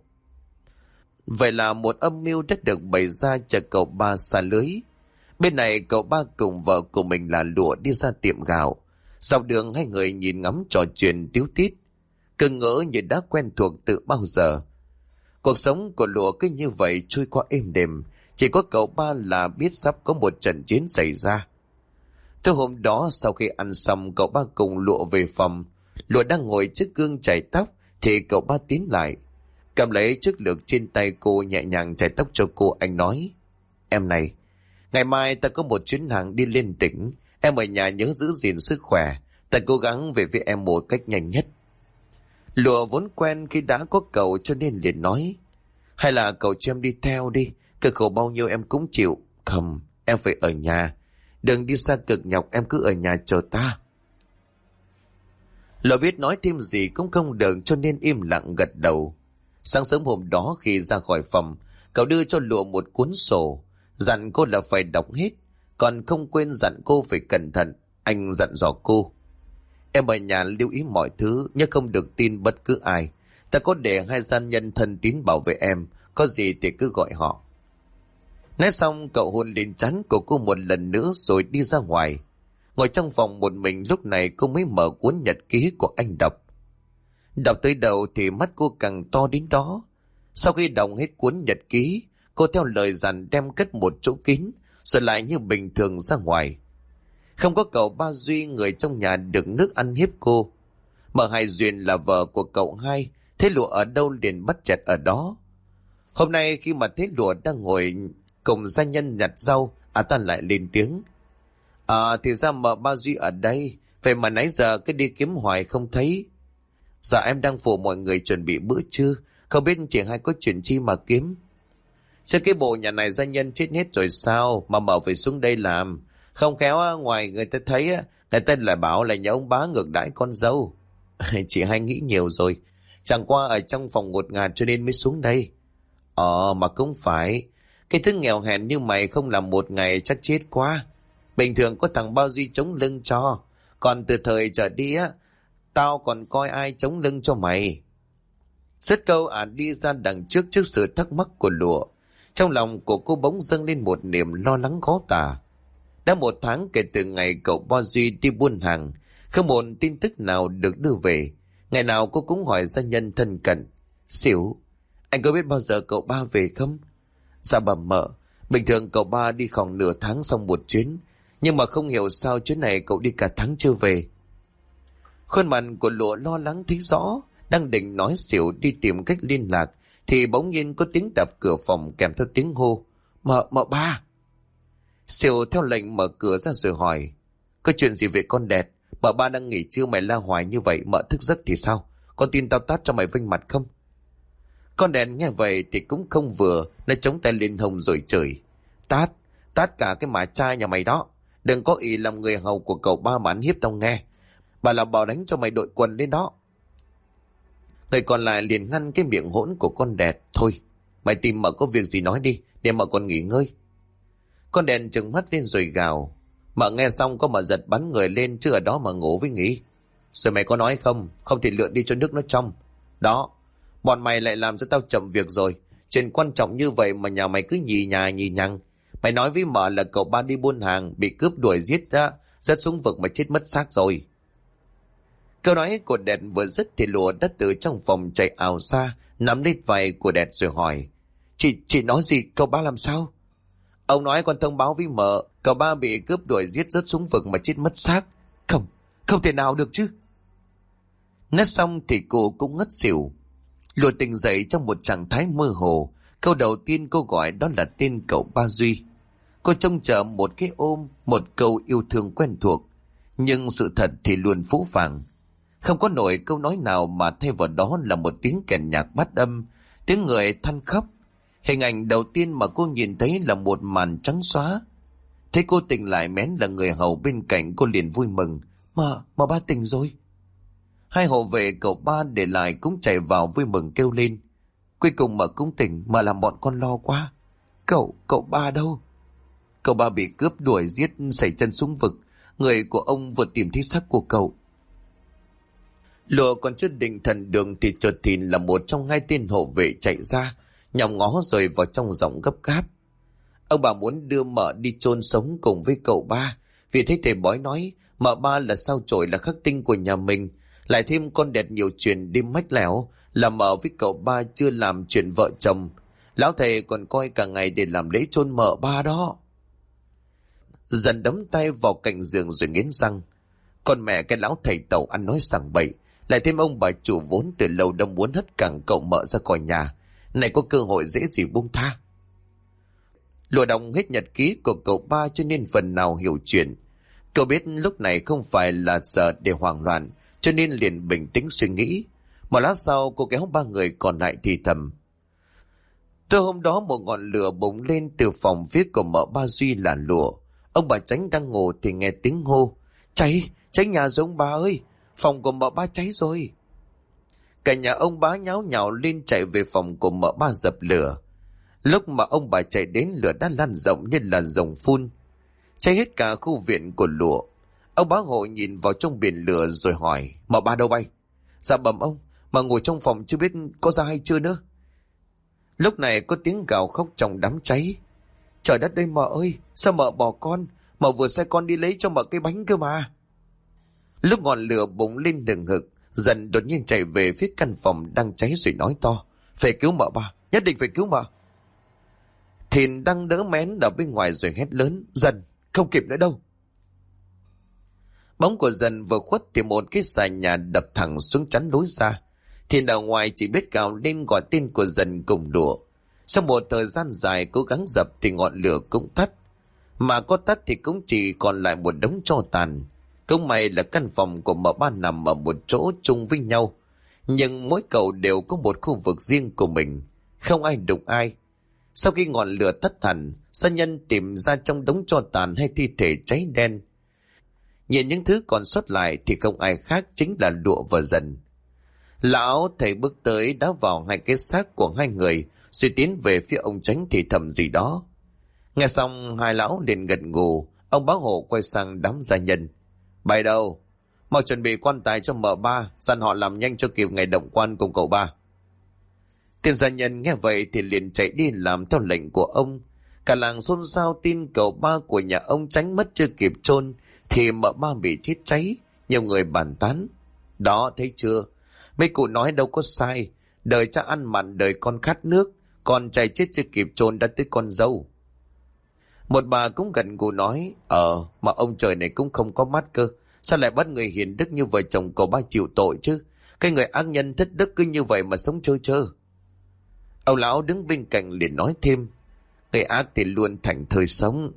Vậy là một âm mưu đã được bày ra chờ cậu Ba xa lưới. Bên này cậu Ba cùng vợ của mình là Lụa đi ra tiệm gạo. Dọc đường hai người nhìn ngắm trò chuyện tíu tít, cứ ngỡ như đã quen thuộc từ bao giờ. Cuộc sống của Lụa cứ như vậy trôi qua êm đềm. Chỉ có cậu Ba là biết sắp có một trận chiến xảy ra. Tới hôm đó sau khi ăn xong, cậu Ba cùng Lụa về phòng. Lụa đang ngồi trước gương chải tóc thì cậu Ba tiến lại, cầm lấy chiếc lược trên tay cô, nhẹ nhàng chải tóc cho cô. Anh nói, em này, ngày mai ta có một chuyến hàng đi lên tỉnh. Em ở nhà nhớ giữ gìn sức khỏe. Ta cố gắng về với em một cách nhanh nhất. Lụa vốn quen khi đã có cậu cho nên liền nói, hay là cậu cho em đi theo đi. Cực khổ bao nhiêu em cũng chịu. Không, em phải ở nhà. Đừng đi xa cực nhọc, em cứ ở nhà chờ ta. Lụa biết nói thêm gì cũng không được cho nên im lặng gật đầu. Sáng sớm hôm đó khi ra khỏi phòng, cậu đưa cho Lụa một cuốn sổ, dặn cô là phải đọc hết, còn không quên dặn cô phải cẩn thận, Anh dặn dò cô. Em ở nhà lưu ý mọi thứ, nhớ không được tin bất cứ ai. Ta có để 2 gian nhân thân tín bảo vệ em, có gì thì cứ gọi họ. Nói xong cậu hôn lên trán của cô một lần nữa rồi đi ra ngoài. Ngồi trong phòng một mình, lúc này cô mới mở cuốn nhật ký của anh đọc. Đọc tới đầu thì mắt cô càng to đến đó. Sau khi đọc hết cuốn nhật ký, cô theo lời dặn đem cất một chỗ kín, rồi lại như bình thường ra ngoài. Không có cậu Ba Duy, người trong nhà đựng nước ăn hiếp cô. Mợ Hai Duyên là vợ của cậu Hai, thấy Lụa ở đâu liền bắt chẹt ở đó. Hôm nay khi mà thấy Lụa đang ngồi cùng gia nhân nhặt rau, ta lại lên tiếng. Thì ra mợ Ba Duy ở đây, vậy mà nãy giờ cứ đi kiếm hoài không thấy. Dạ em đang phụ mọi người chuẩn bị bữa trưa, không biết chị Hai có chuyện chi mà kiếm. Chứ cái bộ nhà này gia nhân chết hết rồi sao mà mợ phải xuống đây làm. Không khéo ngoài người ta thấy, người ta lại bảo là nhà ông bá ngược đãi con dâu. Chị Hai nghĩ nhiều rồi, chẳng qua ở trong phòng ngột ngạt cho nên mới xuống đây. Mà cũng phải, cái thứ nghèo hèn như mày không làm một ngày chắc chết quá. Bình thường có thằng Bao Duy chống lưng cho, còn từ thời trở đi tao còn coi ai chống lưng cho mày. Dứt câu đi ra đằng trước trước sự thắc mắc của Lụa. Trong lòng của cô bỗng dâng lên một niềm lo lắng khó tả. Đã 1 tháng kể từ ngày cậu Bao Duy đi buôn hàng, không một tin tức nào được đưa về. Ngày nào cô cũng hỏi gia nhân thân cận. Xỉu, anh có biết bao giờ cậu Ba về không? Dạ bẩm mợ, bình thường cậu Ba đi khoảng nửa tháng xong một chuyến, nhưng mà không hiểu sao chuyến này cậu đi cả tháng chưa về. Khuôn mặt của Lụa lo lắng thấy rõ, đang định nói Xỉu đi tìm cách liên lạc, thì bỗng nhiên có tiếng đập cửa phòng kèm theo tiếng hô. Mợ Ba. Xỉu theo lệnh mở cửa ra rồi hỏi. Có chuyện gì về con Đẹt? Mợ Ba đang nghỉ trưa mày la hoài như vậy, mợ thức giấc thì sao? Con tin tao tát cho mày vênh mặt không? Con Đẹt nghe vậy thì cũng không vừa, nó chống tay lên hông rồi chửi. Tát cả cái mả trai nhà mày đó. Đừng có ý làm người hầu của cậu Ba mà ăn hiếp tao nghe. Bà là bảo đánh cho mày đội quần lên đó. Người còn lại liền ngăn cái miệng hỗn của con Đẹt. Thôi, mày tìm mợ có việc gì nói đi, để mợ còn nghỉ ngơi. Con Đẹt trừng mắt lên rồi gào. Mợ nghe xong có mà giật bắn người lên chứ ở đó mà ngủ với nghỉ. Rồi mày có nói không? Không thì lượn đi cho nước nó trong. Đó, bọn mày lại làm cho tao chậm việc rồi. Chuyện quan trọng như vậy mà nhà mày cứ nhì nhà nhì nhằng. Mày nói với mợ là cậu Ba đi buôn hàng, bị cướp đuổi giết ra, rớt xuống vực mà chết mất xác rồi. Câu nói của Đẹt vừa dứt thì Lụa đã từ trong phòng chạy ào ra, nắm lấy vai của Đẹt rồi hỏi. Chị nói gì, cậu Ba làm sao? Ông nói con thông báo với mợ, cậu Ba bị cướp đuổi giết rớt xuống vực mà chết mất xác. Không thể nào được chứ. Nói xong thì cô cũng ngất xỉu. Lụa tỉnh dậy trong một trạng thái mơ hồ. Câu đầu tiên cô gọi đó là tên cậu Ba Duy. Cô trông chờ một cái ôm, một câu yêu thương quen thuộc. Nhưng sự thật thì luôn phũ phàng. Không có nổi câu nói nào mà thay vào đó là một tiếng kèn nhạc bát âm, tiếng người than khóc. Hình ảnh đầu tiên mà cô nhìn thấy là một màn trắng xóa. Thấy cô tỉnh lại mén là người hầu bên cạnh, cô liền vui mừng. Mà ba tỉnh rồi. Hai hộ vệ cậu Ba để lại cũng chạy vào vui mừng kêu lên. Cuối cùng mà cũng tỉnh, mà làm bọn con lo quá. Cậu Ba đâu? Cậu Ba bị cướp đuổi giết, sẩy chân xuống vực. Người của ông vừa tìm thấy xác của cậu. Lụa còn chưa định thần đường thì chợt thìn là một trong 2 tên hộ vệ chạy ra, nhòm ngó rồi vào trong giọng gấp gáp. Ông bà muốn đưa mợ đi chôn sống cùng với cậu Ba, vì thấy thầy bói nói mợ Ba là sao chổi, là khắc tinh của nhà mình, lại thêm con Đẹt nhiều chuyện đi mách lẻo, là mợ với cậu Ba chưa làm chuyện vợ chồng. Lão thầy còn coi cả ngày để làm lễ chôn mợ Ba đó. Dần đấm tay vào cạnh giường rồi nghiến răng. Con mẹ cái lão thầy tàu ăn nói sằng bậy, lại thêm ông bà chủ vốn từ lâu đã muốn hất cẳng cậu mợ ra khỏi nhà, này có cơ hội dễ gì buông tha. Lụa đọc hết nhật ký của cậu Ba cho nên phần nào hiểu chuyện. Cậu biết lúc này không phải là giờ để hoảng loạn, cho nên liền bình tĩnh suy nghĩ. Một lát sau cô kéo 3 người còn lại thì thầm. Từ hôm đó một ngọn lửa bùng lên từ phòng phía của mợ Ba Duy là Lụa. Ông bà Chánh đang ngủ thì nghe tiếng hô. Cháy nhà rồi ông bà ơi, phòng của mợ Ba cháy rồi. Cả nhà ông bá nháo nhào lên chạy về phòng của mợ Ba dập lửa. Lúc mà ông bà chạy đến, lửa đã lan rộng như là dòng phun, cháy hết cả khu viện của Lụa. Ông bá hộ nhìn vào trong biển lửa rồi hỏi, mợ ba đâu bay? Dạ bẩm ông, mà ngồi trong phòng chưa biết có ra hay chưa nữa. Lúc này có tiếng gào khóc trong đám cháy. Trời đất ơi mợ ơi, sao mợ bỏ con? Mợ vừa sai con đi lấy cho mợ cái bánh cơ mà. Lúc ngọn lửa bùng lên hừng hực, Dần đột nhiên chạy về phía căn phòng đang cháy rồi nói to, phải cứu mợ ba, nhất định phải cứu mợ. Thìn đang đỡ Mén ở bên ngoài rồi hét lớn, Dần, không kịp nữa đâu. Bóng của Dần vừa khuất thì một cái xà nhà đập thẳng xuống chắn lối ra. Thìn ở ngoài chỉ biết gào lên gọi tên của Dần cùng đùa. Sau một thời gian dài cố gắng dập thì ngọn lửa cũng tắt. Mà có tắt thì cũng chỉ còn lại một đống tro tàn. Cũng may là căn phòng của mợ ba nằm ở một chỗ chung với nhau. Nhưng mỗi cậu đều có một khu vực riêng của mình. Không ai đụng ai. Sau khi ngọn lửa tắt hẳn, sát nhân tìm ra trong đống tro tàn hay thi thể cháy đen. Nhìn những thứ còn sót lại thì không ai khác chính là Lụa và Dần. Lão thầy bước tới đá vào hai cái xác của hai người, rồi tiến về phía ông Chánh thì thầm gì đó. Nghe xong hai lão liền gật gù. Ông bá hộ quay sang đám gia nhân. Bày đâu? Mau chuẩn bị quan tài cho mợ ba, dặn họ làm nhanh cho kịp ngày động quan cùng cậu ba. Tiền gia nhân nghe vậy thì liền chạy đi làm theo lệnh của ông. Cả làng xôn xao tin cậu ba của nhà ông Chánh mất chưa kịp chôn thì mợ ba bị chết cháy. Nhiều người bàn tán. Đó, thấy chưa? Mấy cụ nói đâu có sai. Đời cha ăn mặn, đời con khát nước. Con trai chết chưa kịp chôn đã tới con dâu. Một bà cũng gần gù nói, mà ông trời này cũng không có mắt cơ. Sao lại bắt người hiền đức như vợ chồng cậu ba chịu tội chứ? Cái người ác nhân thất đức cứ như vậy mà sống trơ trơ. Ông lão đứng bên cạnh liền nói thêm, người ác thì luôn thành thơi sống.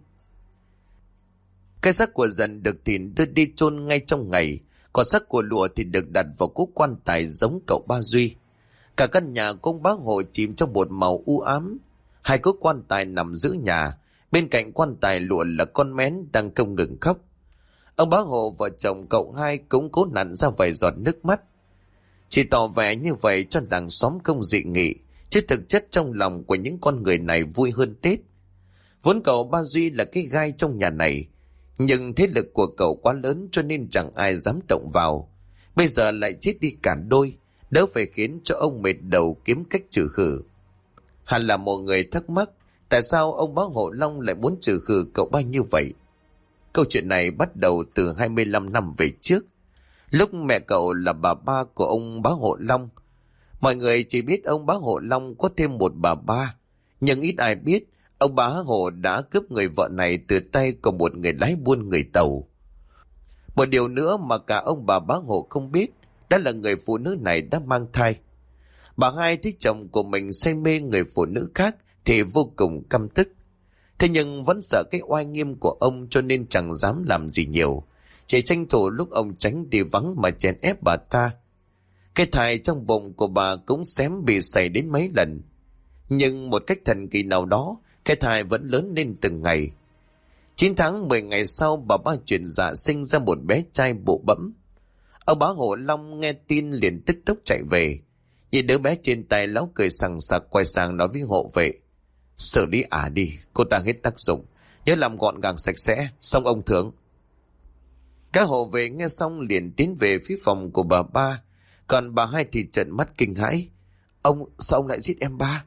Cái xác của Dần được Thìn đưa đi chôn ngay trong ngày, còn xác của Lụa thì được đặt vào cố quan tài giống cậu ba Duy. Cả căn nhà của ông bá hộ chìm trong một màu u ám. Hai cố quan tài nằm giữa nhà, bên cạnh quan tài Lụa là con Mén đang không ngừng khóc. Ông bá hộ và chồng cậu hai cũng cố nặn ra vài giọt nước mắt. Chỉ tỏ vẻ như vậy cho làng xóm không dị nghị, chứ thực chất trong lòng của những con người này vui hơn Tết. Vốn cậu ba Duy là cái gai trong nhà này, nhưng thế lực của cậu quá lớn cho nên chẳng ai dám động vào. Bây giờ lại chết đi cả đôi, đỡ phải khiến cho ông mệt đầu kiếm cách trừ khử. Hẳn là một người thắc mắc, tại sao ông bá hộ Long lại muốn trừ khử cậu ba như vậy? Câu chuyện này bắt đầu từ 25 năm về trước, lúc mẹ cậu là bà ba của ông bá hộ Long. Mọi người chỉ biết ông bá hộ Long có thêm một bà ba, nhưng ít ai biết ông bá hộ đã cướp người vợ này từ tay của một người lái buôn người Tàu. Một điều nữa mà cả ông bà bá hộ không biết, đó là người phụ nữ này đã mang thai. Bà hai thấy chồng của mình say mê người phụ nữ khác thì vô cùng căm tức. Thế nhưng vẫn sợ cái oai nghiêm của ông cho nên chẳng dám làm gì nhiều, chỉ tranh thủ lúc ông Chánh đi vắng mà chèn ép bà ta. Cái thai trong bụng của bà cũng xém bị sảy đến mấy lần. Nhưng một cách thần kỳ nào đó, cái thai vẫn lớn lên từng ngày. 9 tháng 10 ngày sau, bà ba chuyển dạ sinh ra một bé trai bụ bẫm. Ông bá hộ Long nghe tin liền tức tốc chạy về. Nhìn đứa bé trên tay, lão cười sằng sặc quay sang nói với hộ vệ, xử lý ả đi, cô ta hết tác dụng, nhớ làm gọn gàng sạch sẽ, xong ông thưởng. Các hộ vệ nghe xong liền tiến về phía phòng của bà ba, còn bà hai thì trợn mắt kinh hãi. Sao ông lại giết em ba?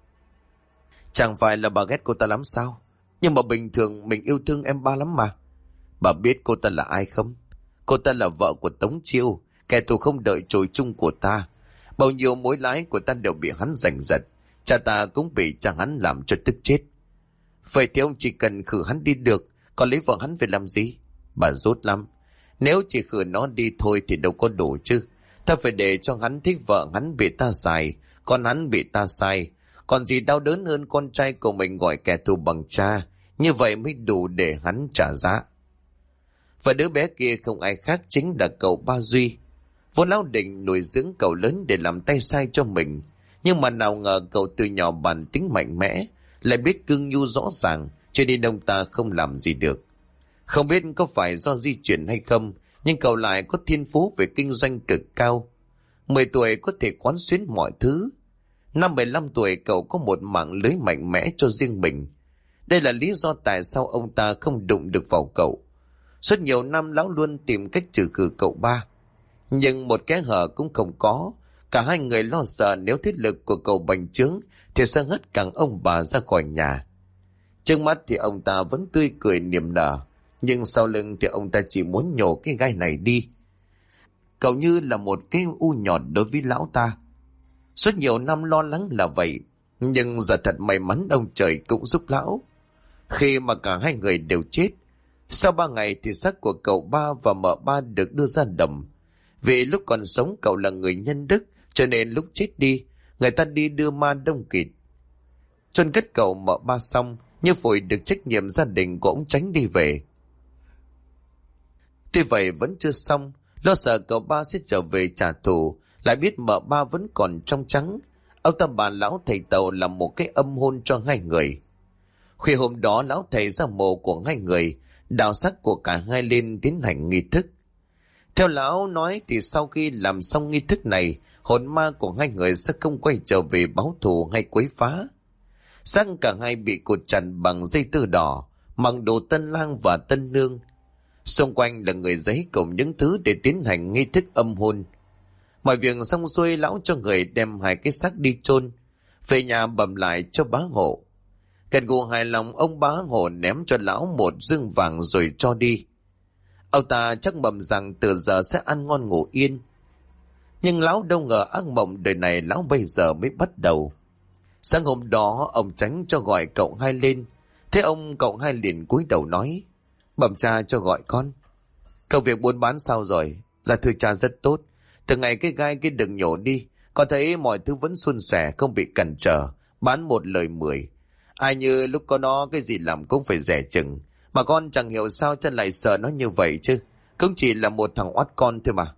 Chẳng phải là bà ghét cô ta lắm sao? Nhưng mà bình thường mình yêu thương em ba lắm mà. Bà biết cô ta là ai không? Cô ta là vợ của Tống Chiêu, kẻ thù không đợi chồi chung của ta. Bao nhiêu mối lái của ta đều bị hắn giành giật. Cha ta cũng bị cha hắn làm cho tức chết. Vậy thì ông chỉ cần khử hắn đi được, còn lấy vợ hắn về làm gì? Bà rốt lắm. Nếu chỉ khử nó đi thôi thì đâu có đủ chứ. Ta phải để cho hắn thích vợ hắn bị ta xài, còn hắn bị ta sai. Còn gì đau đớn hơn con trai của mình gọi kẻ thù bằng cha. Như vậy mới đủ để hắn trả giá. Và đứa bé kia không ai khác chính là cậu ba Duy. Vốn lão định nuôi dưỡng cậu lớn để làm tay sai cho mình. Nhưng mà nào ngờ cậu từ nhỏ bản tính mạnh mẽ, lại biết cương nhu rõ ràng, cho nên ông ta không làm gì được. Không biết có phải do di chuyển hay không, nhưng cậu lại có thiên phú về kinh doanh cực cao. 10 tuổi có thể quán xuyến mọi thứ. Năm 15 tuổi cậu có một mạng lưới mạnh mẽ cho riêng mình. Đây là lý do tại sao ông ta không đụng được vào cậu. Suốt nhiều năm lão luôn tìm cách trừ khử cậu ba, nhưng một kẽ hở cũng không có. Cả hai người lo sợ nếu thế lực của cậu bành trướng thì sẽ hất cẳng ông bà ra khỏi nhà. Trước mắt thì ông ta vẫn tươi cười niềm nở, nhưng sau lưng thì ông ta chỉ muốn nhổ cái gai này đi. Cậu như là một cái u nhọt đối với lão ta. Suốt nhiều năm lo lắng là vậy, nhưng giờ thật may mắn ông trời cũng giúp lão. Khi mà cả hai người đều chết, sau 3 ngày thì xác của cậu ba và mợ ba được đưa ra đầm. Vì lúc còn sống cậu là người nhân đức, cho nên lúc chết đi, người ta đi đưa ma đông kịt. Chôn cất cậu mợ ba xong, như Phụng được trách nhiệm gia đình của ông Chánh đi về. Tuy vậy vẫn chưa xong, lo sợ cậu ba sẽ trở về trả thù, lại biết mợ ba vẫn còn trong trắng. Ông ta bàn lão thầy Tàu làm một cái âm hôn cho hai người. Khuya hôm đó lão thầy ra mộ của hai người, đào xác của cả hai lên tiến hành nghi thức. Theo lão nói thì sau khi làm xong nghi thức này, hồn ma của hai người sẽ không quay trở về báo thù hay quấy phá. Xác cả hai bị cột chặt bằng dây tơ đỏ, mặc đồ tân lang và tân nương. Xung quanh là người giấy cùng những thứ để tiến hành nghi thức âm hôn. Mọi việc xong xuôi, lão cho người đem hai cái xác đi chôn, về nhà bẩm lại cho bá hộ. Gật gù hài lòng, ông bá hộ ném cho lão một dương vàng rồi cho đi. Ông ta chắc mầm rằng từ giờ sẽ ăn ngon ngủ yên. Nhưng lão đâu ngờ ác mộng đời này lão bây giờ mới bắt đầu. Sáng hôm đó ông Chánh cho gọi cậu hai lên. Thế cậu hai liền cúi đầu nói: Bẩm cha cho gọi con. Công việc buôn bán sao rồi? Dạ thưa cha rất tốt. Từ ngày cái gai cái đừng nhổ đi, con thấy mọi thứ vẫn suôn sẻ, không bị cản trở, bán một lời 10. Ai như lúc có nó cái gì làm cũng phải rẻ chừng. Mà con chẳng hiểu sao chân lại sợ nó như vậy chứ. Cũng chỉ là một thằng oát con thôi mà.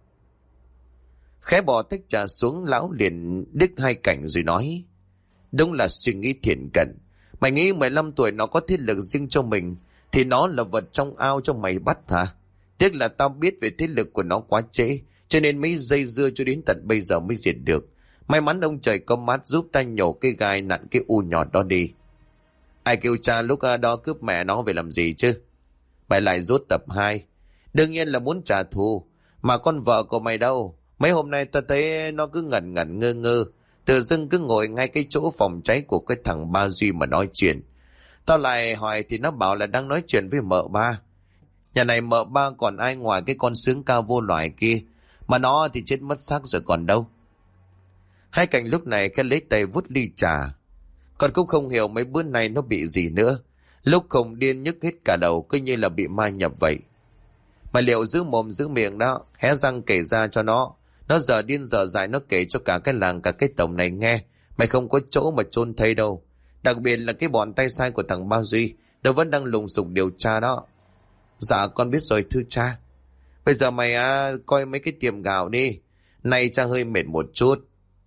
Khẽ bỏ tách trà xuống, lão liền đích hai cảnh rồi nói: Đúng là suy nghĩ thiện cận. Mày nghĩ 15 tuổi nó có thế lực riêng cho mình thì nó là vật trong ao cho mày bắt hả? Tiếc là tao biết về thế lực của nó quá trễ, cho nên mấy dây dưa cho đến tận bây giờ mới diệt được. May mắn ông trời có mắt giúp ta nhổ cái gai nặn cái u nhọt đó đi. Ai kêu cha lúc đó cướp mẹ nó về làm gì chứ? Mày lại rút tập 2. Đương nhiên là muốn trả thù. Mà con vợ của mày đâu? Mấy hôm nay ta thấy nó cứ ngẩn ngẩn ngơ ngơ, tự dưng cứ ngồi ngay cái chỗ phòng cháy của cái thằng Ba Duy mà nói chuyện. Tao lại hỏi thì nó bảo là đang nói chuyện với mợ ba. Nhà này mợ ba còn ai ngoài cái con sướng cao vô loại kia, mà nó thì chết mất xác rồi còn đâu. Hai cảnh lúc này cái lấy tay vút ly trà. Con cũng không hiểu mấy bữa nay nó bị gì nữa. Lúc không điên nhức hết cả đầu, cứ như là bị ma nhập vậy. Mà liệu giữ mồm giữ miệng đó, hé răng kể ra cho nó. Nó giờ điên giờ dại, nó kể cho cả cái làng cả cái tổng này nghe. Mày không có chỗ mà chôn thây đâu. Đặc biệt là cái bọn tay sai của thằng Ba Duy, nó vẫn đang lùng sục điều tra đó. Dạ con biết rồi thưa cha. Bây giờ mày coi mấy cái tiệm gạo đi. Nay cha hơi mệt một chút.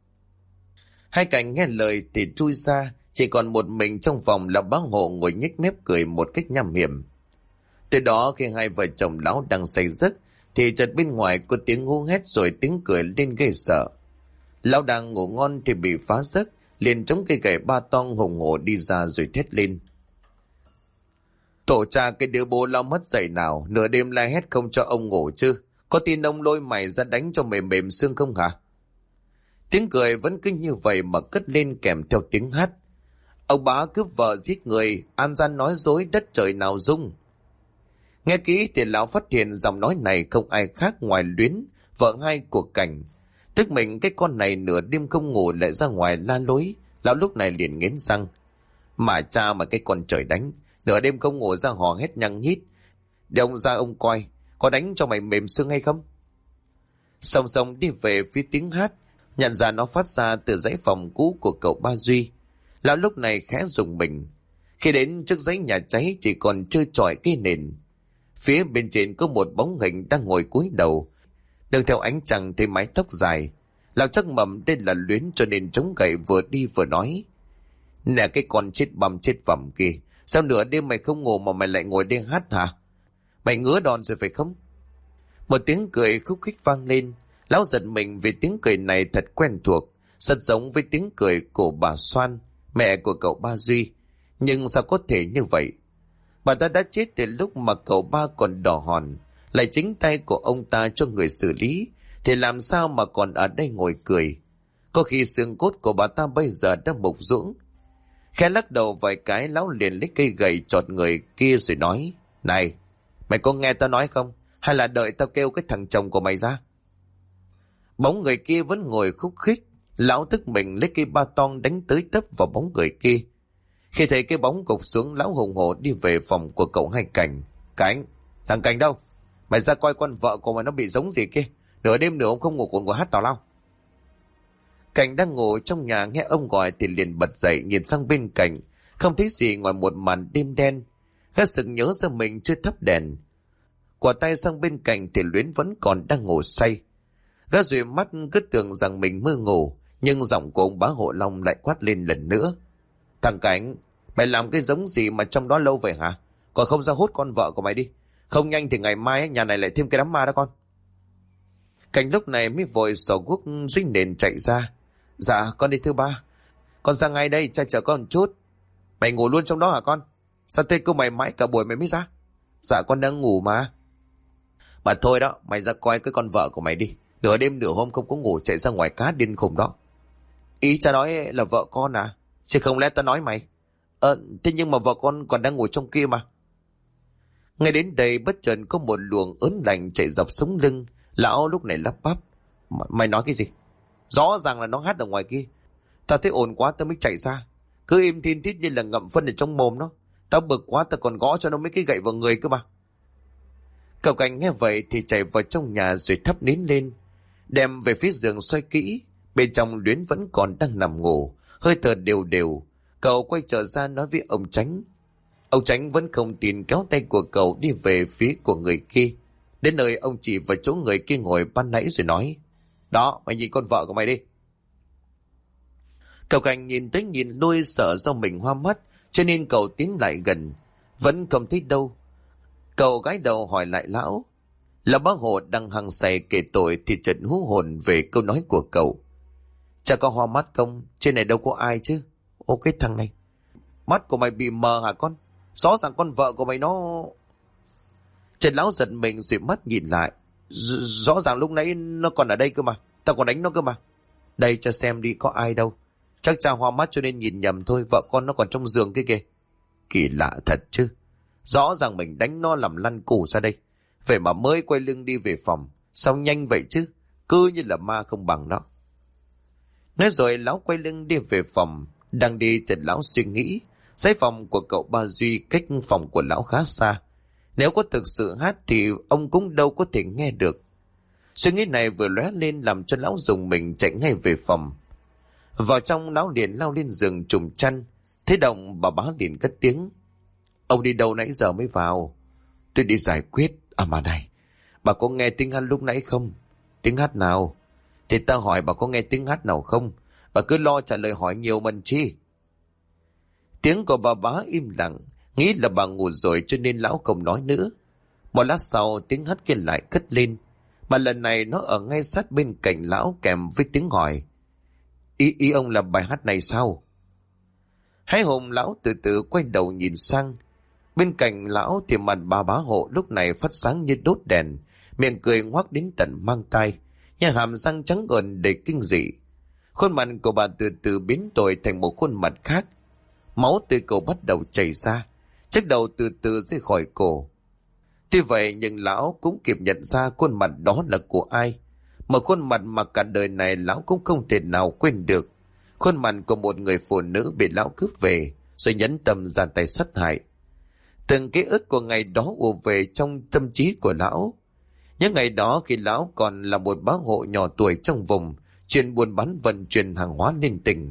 Hai cảnh nghe lời thì chui ra. Chỉ còn một mình trong phòng là bá hộ ngồi nhếch mép cười một cách nham hiểm. Từ đó khi hai vợ chồng lão đang say giấc thì chợt bên ngoài có tiếng hú hét rồi tiếng cười lên ghê sợ. Lão đang ngủ ngon thì bị phá giấc, liền chống cây gậy ba tong hùng hổ đi ra rồi thét lên: Tổ cha cái đứa bố lão mất dậy nào, nửa đêm la hét không cho ông ngủ chứ? Có tin ông lôi mày ra đánh cho mềm mềm xương không hả? Tiếng cười vẫn cứ như vậy mà cất lên kèm theo tiếng hát: Ông bá cướp vợ giết người, an gian nói dối, đất trời nào dung. Nghe kỹ thì lão phát hiện giọng nói này không ai khác ngoài Luyến, vợ hai của Cảnh. Tức mình cái con này nửa đêm không ngủ lại ra ngoài la lối. Lão lúc này liền nghiến răng: Mà cha mà cái con trời đánh, nửa đêm không ngủ ra hò hét nhăng nhít. Để ông ra ông coi, có đánh cho mày mềm xương hay không? Song song đi về phía tiếng hát, nhận ra nó phát ra từ dãy phòng cũ của cậu Ba Duy. Lão lúc này khẽ rùng mình. Khi đến trước dãy nhà cháy chỉ còn trơ trọi cái nền. Phía bên trên có một bóng hình đang ngồi cúi đầu, đừng theo ánh trăng thấy mái tóc dài. Lão chắc mầm đây là Luyến cho nên chống gậy vừa đi vừa nói: Nè cái con chết băm chết vẩm kia, sao nửa đêm mày không ngủ mà mày lại ngồi đây hát hả? Mày ngứa đòn rồi phải không? Một tiếng cười khúc khích vang lên. Lão giật mình vì tiếng cười này thật quen thuộc, rất giống với tiếng cười của bà Soan, mẹ của cậu Ba Duy. Nhưng sao có thể như vậy? Bà ta đã chết từ lúc mà cậu ba còn đỏ hòn, lại chính tay của ông ta cho người xử lý, thì làm sao mà còn ở đây ngồi cười. Có khi xương cốt của bà ta bây giờ đã mục ruỗng. Khẽ lắc đầu vài cái, lão liền lấy cây gậy chọt người kia rồi nói: Này, mày có nghe tao nói không? Hay là đợi tao kêu cái thằng chồng của mày ra? Bóng người kia vẫn ngồi khúc khích. Lão tức mình lấy cây ba tong đánh tới tấp vào bóng người kia. Khi thấy cái bóng gục xuống, lão hùng hổ đi về phòng của cậu Hai Cảnh. Cảnh, thằng Cảnh đâu? Mày ra coi con vợ của mày nó bị giống gì kia. Nửa đêm nửa hôm không ngủ còn ngồi hát tào lao. Cảnh đang ngủ trong nhà nghe ông gọi thì liền bật dậy, nhìn sang bên cạnh, không thấy gì ngoài một màn đêm đen. Gã sực nhớ ra mình chưa thắp đèn. Quả tay sang bên cạnh thì Luyến vẫn còn đang ngủ say. Gã dụi mắt cứ tưởng rằng mình mơ ngủ, nhưng giọng của ông bá Hộ Long lại quát lên lần nữa: Thằng Cảnh, mày làm cái giống gì mà trong đó lâu vậy hả? Còn không ra hốt con vợ của mày đi, không nhanh thì ngày mai nhà này lại thêm cái đám ma đó con. Cảnh lúc này mới vội xỏ guốc dưới nền chạy ra. Dạ con đi thưa ba, con ra ngay đây, cha chờ con một chút. Mày ngủ luôn trong đó hả con? Sao thế cô mày mãi cả buổi mày mới ra? Dạ con đang ngủ mà. Mà thôi đó, mày ra coi cái con vợ của mày đi. Nửa đêm nửa hôm không có ngủ chạy ra ngoài cá điên khùng đó. Ý cha nói là vợ con à? Chứ không lẽ ta nói mày? Thế nhưng mà vợ con còn đang ngồi trong kia mà. Ngay đến đây bất chợt có một luồng ớn lạnh chạy dọc sống lưng. Lão lúc này lắp bắp: Mày nói cái gì? Rõ ràng là nó hát ở ngoài kia. Tao thấy ồn quá tao mới chạy ra. Cứ im thiên thít như là ngậm phân ở trong mồm nó. Tao bực quá tao còn gõ cho nó mấy cái gậy vào người cơ mà. Cậu Cảnh nghe vậy thì chạy vào trong nhà rồi thắp nến lên, đem về phía giường xoay kỹ. Bên trong Luyến vẫn còn đang nằm ngủ, hơi thở đều đều. Cậu quay trở ra nói với ông Chánh. Ông Chánh vẫn không tin, kéo tay của cậu đi về phía của người kia. Đến nơi ông chỉ vào chỗ người kia ngồi ban nãy rồi nói: Đó, mày nhìn con vợ của mày đi. Cậu Cảnh nhìn tới nhìn lui, sợ do mình hoa mắt, cho nên cậu tiến lại gần. Vẫn không thấy đâu. Cậu gái đầu hỏi lại lão. Lão bá Hộ đang hăng say kể tội thì chợt hú hồn về câu nói của cậu. Chả có hoa mắt không? Trên này đâu có ai chứ. Ô cái thằng này, mắt của mày bị mờ hả con? Rõ ràng con vợ của mày nó... Trần lão giật mình rồi mắt nhìn lại. Rõ ràng lúc nãy nó còn ở đây cơ mà. Tao còn đánh nó cơ mà. Đây cho xem đi, có ai đâu. Chắc cha hoa mắt cho nên nhìn nhầm thôi. Vợ con nó còn trong giường kia kìa. Kỳ lạ thật chứ. Rõ ràng mình đánh nó làm lăn củ ra đây. Vậy mà mới quay lưng đi về phòng. Sao nhanh vậy chứ? Cứ như là ma không bằng nó. Nói rồi lão quay lưng đi về phòng. Đang đi Trần lão suy nghĩ. Dãy phòng của cậu Ba Duy cách phòng của lão khá xa. Nếu có thực sự hát thì ông cũng đâu có thể nghe được. Suy nghĩ này vừa lóe lên làm cho lão dùng mình chạy ngay về phòng. Vào trong lão liền lao lên giường trùm chăn. Thế động bà bá liền cất tiếng: Ông đi đâu nãy giờ mới vào? Tôi đi giải quyết. À mà này, bà có nghe tiếng hát lúc nãy không? Tiếng hát nào? Thì ta hỏi bà có nghe tiếng hát nào không? Bà cứ lo trả lời hỏi nhiều mần chi. Tiếng của bà bá im lặng, nghĩ là bà ngủ rồi cho nên lão không nói nữa. Một lát sau tiếng hát kia lại cất lên, mà lần này nó ở ngay sát bên cạnh lão kèm với tiếng hỏi: Ý ông là bài hát này sao? Hai hồn lão từ từ quay đầu nhìn sang. Bên cạnh lão thì mặt bà bá Hộ lúc này phát sáng như đốt đèn, miệng cười ngoác đến tận mang tai, nhà hàm răng trắng ngần đầy kinh dị. Khuôn mặt của bà từ từ biến đổi thành một khuôn mặt khác. Máu từ cổ bắt đầu chảy ra, chiếc đầu từ từ rơi khỏi cổ. Tuy vậy nhưng lão cũng kịp nhận ra khuôn mặt đó là của ai. Một khuôn mặt mà cả đời này lão cũng không thể nào quên được. Khuôn mặt của một người phụ nữ bị lão cướp về, rồi nhẫn tâm ra tay sát hại. Từng ký ức của ngày đó ùa về trong tâm trí của lão. Những ngày đó khi lão còn là một bá hộ nhỏ tuổi trong vùng, chuyên buôn bán vận chuyển hàng hóa liên tỉnh.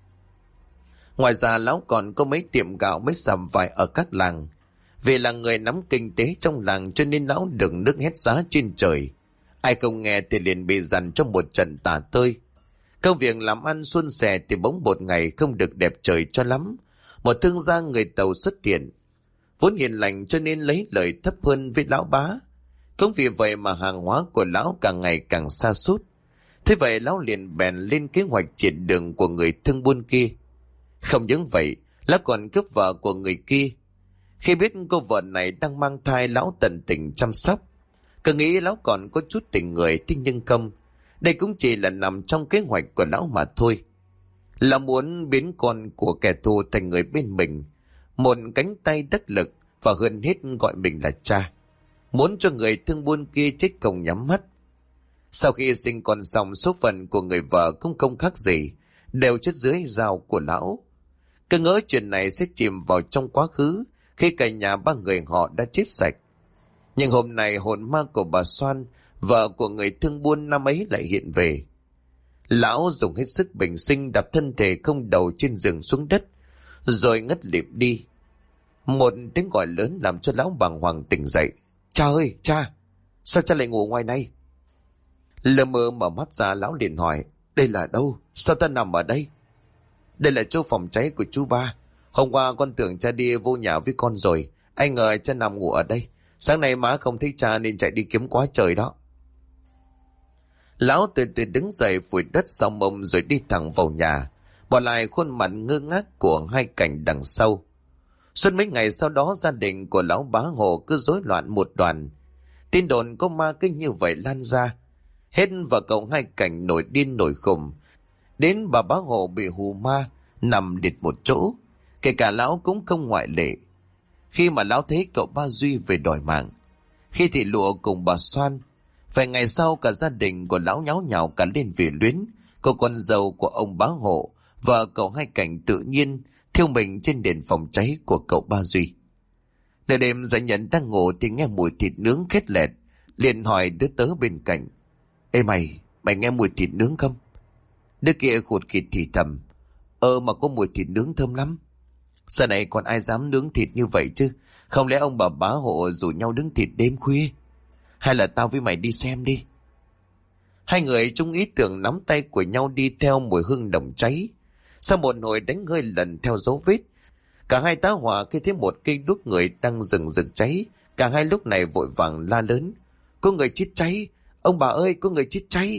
Ngoài ra lão còn có mấy tiệm gạo mấy sạp vải ở các làng. Vì là người nắm kinh tế trong làng cho nên lão được nước hét giá trên trời. Ai không nghe thì liền bị dằn trong một trận tà tơi. Công việc làm ăn suôn sẻ thì bỗng một ngày không được đẹp trời cho lắm. Một thương gia người Tàu xuất hiện. Vốn hiền lành cho nên lấy lời thấp hơn với lão bá. Cũng vì vậy mà hàng hóa của lão càng ngày càng sa sút. Thế vậy lão liền bèn lên kế hoạch triệt đường của người thương buôn kia. Không những vậy, lão còn cướp vợ của người kia. Khi biết cô vợ này đang mang thai, lão tận tình chăm sóc. Cứ nghĩ lão còn có chút tình người, thế nhưng không. Đây cũng chỉ là nằm trong kế hoạch của lão mà thôi. Lão muốn biến con của kẻ thù thành người bên mình, một cánh tay đắc lực, và hơn hết gọi mình là cha. Muốn cho người thương buôn kia chết không nhắm mắt. Sau khi sinh con xong, số phận của người vợ cũng không khác gì, đều chết dưới dao của lão. Cứ ngỡ chuyện này sẽ chìm vào trong quá khứ, khi cả nhà ba người họ đã chết sạch. Nhưng hôm nay hồn ma của bà Soan, vợ của người thương buôn năm ấy, lại hiện về. Lão dùng hết sức bình sinh đạp thân thể không đầu trên giường xuống đất, rồi ngất lịm đi. Một tiếng gọi lớn làm cho lão bàng hoàng tỉnh dậy. Cha ơi, cha! Sao cha lại ngủ ngoài này? Lờ mờ mở mắt ra, lão liền hỏi, đây là đâu? Sao ta nằm ở đây? Đây là chỗ phòng cháy của chú ba. Hôm qua con tưởng cha đi vô nhà với con rồi, ai ngờ cha nằm ngủ ở đây. Sáng nay má không thấy cha nên chạy đi kiếm quá trời đó. Lão từ từ đứng dậy, phủi đất sau mông rồi đi thẳng vào nhà, bỏ lại khuôn mặt ngơ ngác của hai Cảnh đằng sau. Suốt mấy ngày sau đó, gia đình của lão Bá Hộ cứ rối loạn một đoàn. Tin đồn có ma cứ như vậy lan ra. Hết vợ cậu hai Cảnh nổi điên nổi khùng, đến bà Bá Hộ bị hù ma, nằm liệt một chỗ. Kể cả lão cũng không ngoại lệ. Khi mà lão thấy cậu Ba Duy về đòi mạng, khi thị lụa cùng bà Soan, vài ngày sau cả gia đình của lão nháo nhào cả lên vì Luyến, cô con dâu của ông Bá Hộ, vợ cậu hai Cảnh tự nhiên thiêu mình trên đền phòng cháy của cậu Ba Duy. Nửa đêm Giải Nhẫn đang ngủ thì nghe mùi thịt nướng khét lẹt, liền hỏi đứa tớ bên cạnh, ê mày nghe mùi thịt nướng không? Đứa kia khụt khịt thì thầm, mà có mùi thịt nướng thơm lắm. Giờ này còn ai dám nướng thịt như vậy chứ? Không lẽ ông bà Bá Hộ rủ nhau nướng thịt đêm khuya? Hay là tao với mày đi xem đi? Hai người chung ý tưởng nắm tay của nhau đi theo mùi hương đồng cháy. Sau một hồi đánh hơi lần theo dấu vết, cả hai tá hỏa khi thấy một cây đuốc người đang rừng rực cháy. Cả hai lúc này vội vàng la lớn, có người chết cháy, ông bà ơi, có người chết cháy.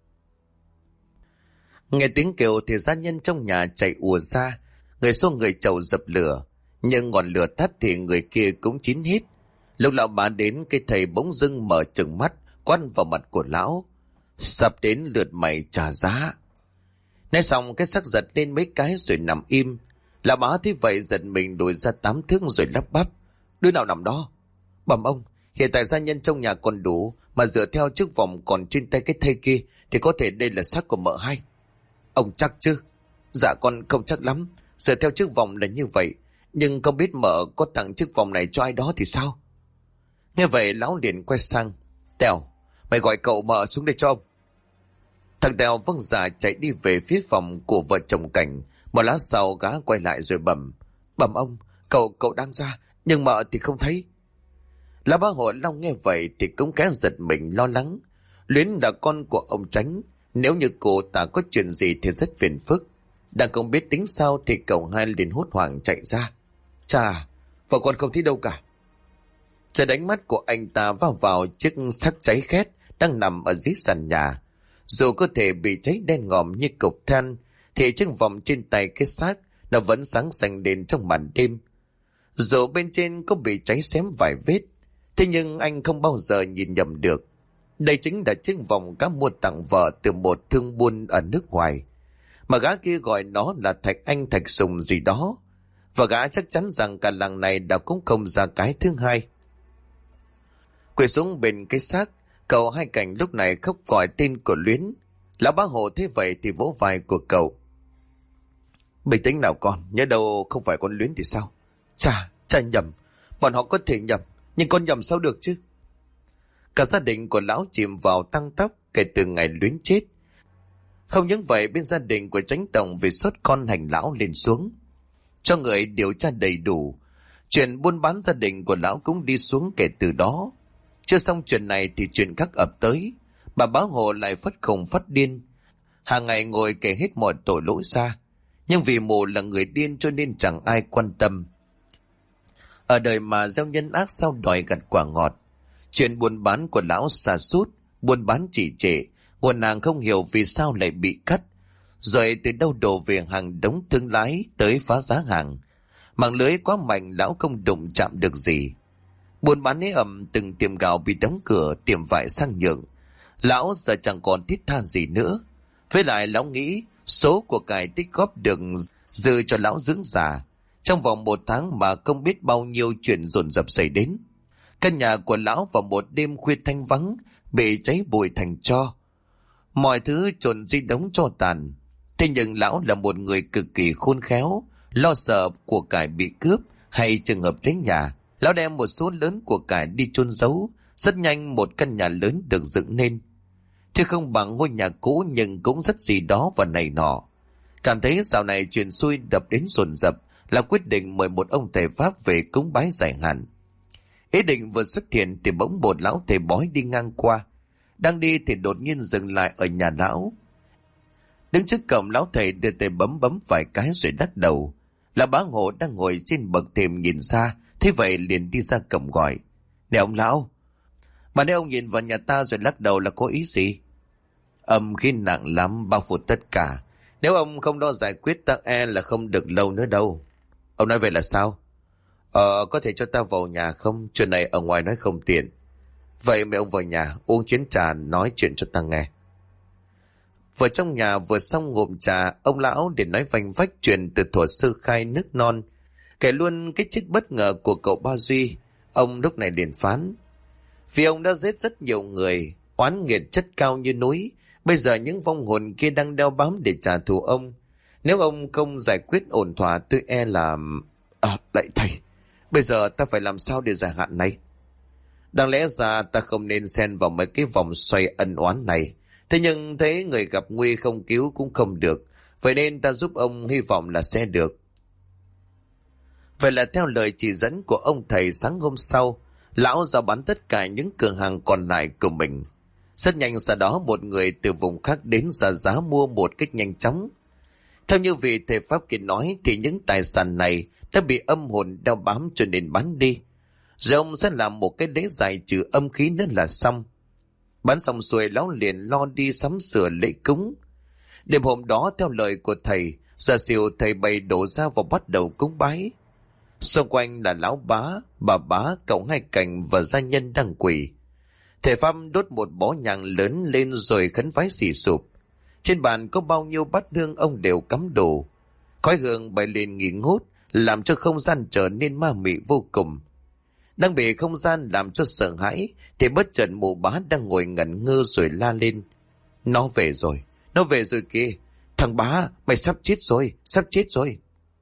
Nghe tiếng kêu thì gia nhân trong nhà chạy ùa ra, người xô người chầu dập lửa. Nhưng ngọn lửa tắt thì người kia cũng chín hết. Lúc lão bà đến, cây thầy bỗng dưng mở trừng mắt quăn vào mặt của lão, sắp đến lượt mày trả giá. Nói xong cái xác giật lên mấy cái rồi nằm im. Lão bá thấy vậy giật mình lùi ra 8 thước rồi lắp bắp, đứa nào nằm đó? Bẩm ông, hiện tại gia nhân trong nhà còn đủ, mà dựa theo chiếc vòng còn trên tay cái thây kia thì có thể đây là xác của mợ hai. Ông chắc chứ? Dạ con không chắc lắm, dựa theo chiếc vòng là như vậy, nhưng không biết mợ có tặng chiếc vòng này cho ai đó thì sao? Nghe vậy lão liền quay sang, Tèo, mày gọi cậu mợ xuống đây cho ông. Thằng Tèo vâng dạ chạy đi về phía phòng của vợ chồng Cảnh. Một lát sau gã quay lại rồi bẩm ông, cậu đang ra, nhưng mợ thì không thấy. Lão Bá Hộ Long nghe vậy thì cũng khá giật mình lo lắng. Luyến là con của ông Chánh, nếu như cô ta có chuyện gì thì rất phiền phức. Đang không biết tính sao thì cậu hai liền hốt hoảng chạy ra. Chà, vợ con không thấy đâu cả. Trời đánh mắt của anh ta vào chiếc xác cháy khét đang nằm ở dưới sàn nhà. Dù cơ thể bị cháy đen ngòm như cục than, thì chiếc vòng trên tay cái xác nó vẫn sáng xanh đến trong màn đêm. Dù bên trên có bị cháy xém vài vết, thế nhưng anh không bao giờ nhìn nhầm được. Đây chính là chiếc vòng gã mua tặng vợ từ một thương buôn ở nước ngoài, mà gã kia gọi nó là Thạch Anh Thạch Sùng gì đó. Và gã chắc chắn rằng cả làng này đã cũng không ra cái thứ hai. Quỳ xuống bên cái xác, cậu hai Cảnh lúc này khóc gọi tên của Luyến. Lão Bá Hộ thế vậy thì vỗ vai của cậu. Bình tĩnh nào con, nhớ đâu không phải con Luyến thì sao? Cha nhầm, bọn họ có thể nhầm, nhưng con nhầm sao được chứ? Cả gia đình của lão chìm vào tăng tóc kể từ ngày Luyến chết. Không những vậy, bên gia đình của Chánh Tổng vì sốt con hành lão lên xuống, cho người điều tra đầy đủ. Chuyện buôn bán gia đình của lão cũng đi xuống kể từ đó. Chưa xong chuyện này thì chuyện khác ập tới. Bà Bá Hộ lại phát khùng phát điên, hàng ngày ngồi kể hết mọi tội lỗi ra. Nhưng vì mụ là người điên cho nên chẳng ai quan tâm. Ở đời mà gieo nhân ác sao đòi gặt quả ngọt. Chuyện buôn bán của lão sa sút, buôn bán trì trệ, nguồn hàng không hiểu vì sao lại bị cắt, rồi từ đâu đổ về hàng đống thương lái tới phá giá hàng. Mạng lưới quá mạnh, lão không đụng chạm được gì. Buôn bán ế ẩm, từng tiệm gạo bị đóng cửa, tiệm vải sang nhượng. Lão giờ chẳng còn thiết tha gì nữa. Với lại lão nghĩ số của cải tích góp được dư cho lão dưỡng già. Trong vòng 1 tháng mà không biết bao nhiêu chuyện dồn dập xảy đến. Căn nhà của lão vào một đêm khuya thanh vắng bị cháy bụi thành tro. Mọi thứ trộn di đống tro tàn. Thế nhưng lão là một người cực kỳ khôn khéo, lo sợ của cải bị cướp hay trường hợp cháy nhà. Lão đem một số lớn của cải đi chôn giấu. Rất nhanh một căn nhà lớn được dựng nên. Chứ không bằng ngôi nhà cũ nhưng cũng rất gì đó và này nọ. Cảm thấy dạo này chuyện xui đập đến dồn dập, là quyết định mời một ông thầy Pháp về cúng bái giải hạn. Ý định vừa xuất hiện thì bỗng một lão thầy bói đi ngang qua. Đang đi thì đột nhiên dừng lại ở nhà lão. Đứng trước cổng, lão thầy đưa tay bấm vài cái rồi lắc đầu. Là bá Ngộ đang ngồi trên bậc thềm nhìn xa, thế vậy liền đi ra cổng gọi: "Nè ông lão, mà nếu ông nhìn vào nhà ta rồi lắc đầu là có ý gì?" "Âm khí nặng lắm, bao phủ tất cả. Nếu ông không đo giải quyết ta e là không được lâu nữa đâu." "Ông nói vậy là sao?" Có thể cho ta vào nhà không? Chuyện này ở ngoài nói không tiện." "Vậy mẹ ông vào nhà uống chén trà nói chuyện cho ta nghe." Vừa trong nhà vừa xong ngụm trà, ông lão để nói vành vách chuyện từ thuở sơ khai nước non, kể luôn cái chết bất ngờ của cậu Ba Duy. Ông lúc này liền phán: "Vì ông đã giết rất nhiều người, oán nghiệt chất cao như núi. Bây giờ những vong hồn kia đang đeo bám để trả thù ông. Nếu ông không giải quyết ổn thỏa, tôi e là... Lạy thầy, bây giờ ta phải làm sao để giải hạn này? Đáng lẽ ra ta không nên xen vào mấy cái vòng xoay ân oán này. Thế nhưng thấy người gặp nguy không cứu cũng không được. Vậy nên ta giúp ông, hy vọng là sẽ được." Vậy là theo lời chỉ dẫn của ông thầy, sáng hôm sau, lão giao bán tất cả những cửa hàng còn lại của mình. Rất nhanh sau đó một người từ vùng khác đến ra giá mua một cách nhanh chóng. Theo như vị thầy Pháp kia nói thì những tài sản này đã bị âm hồn đeo bám cho nên bán đi. Rồi ông sẽ làm một cái lễ giải trừ âm khí nữa là xong. Bán xong xuôi, lão liền lo đi sắm sửa lễ cúng. Đêm hôm đó theo lời của thầy, giờ xỉu thầy bày đổ ra và bắt đầu cúng bái. Xung quanh là lão bá, bà bá, cậu Hai Cành và gia nhân đang quỳ. Thầy Pháp đốt một bó nhang lớn lên rồi khấn vái xì sụp. Trên bàn có bao nhiêu bát hương ông đều cắm đồ. Khói hương bay lên nghi ngút, làm cho không gian trở nên ma mị vô cùng. Đang bị không gian làm cho sợ hãi thì bất chợt mụ bá đang ngồi ngẩn ngơ rồi la lên: Nó về rồi kìa. Thằng bá, mày sắp chết rồi.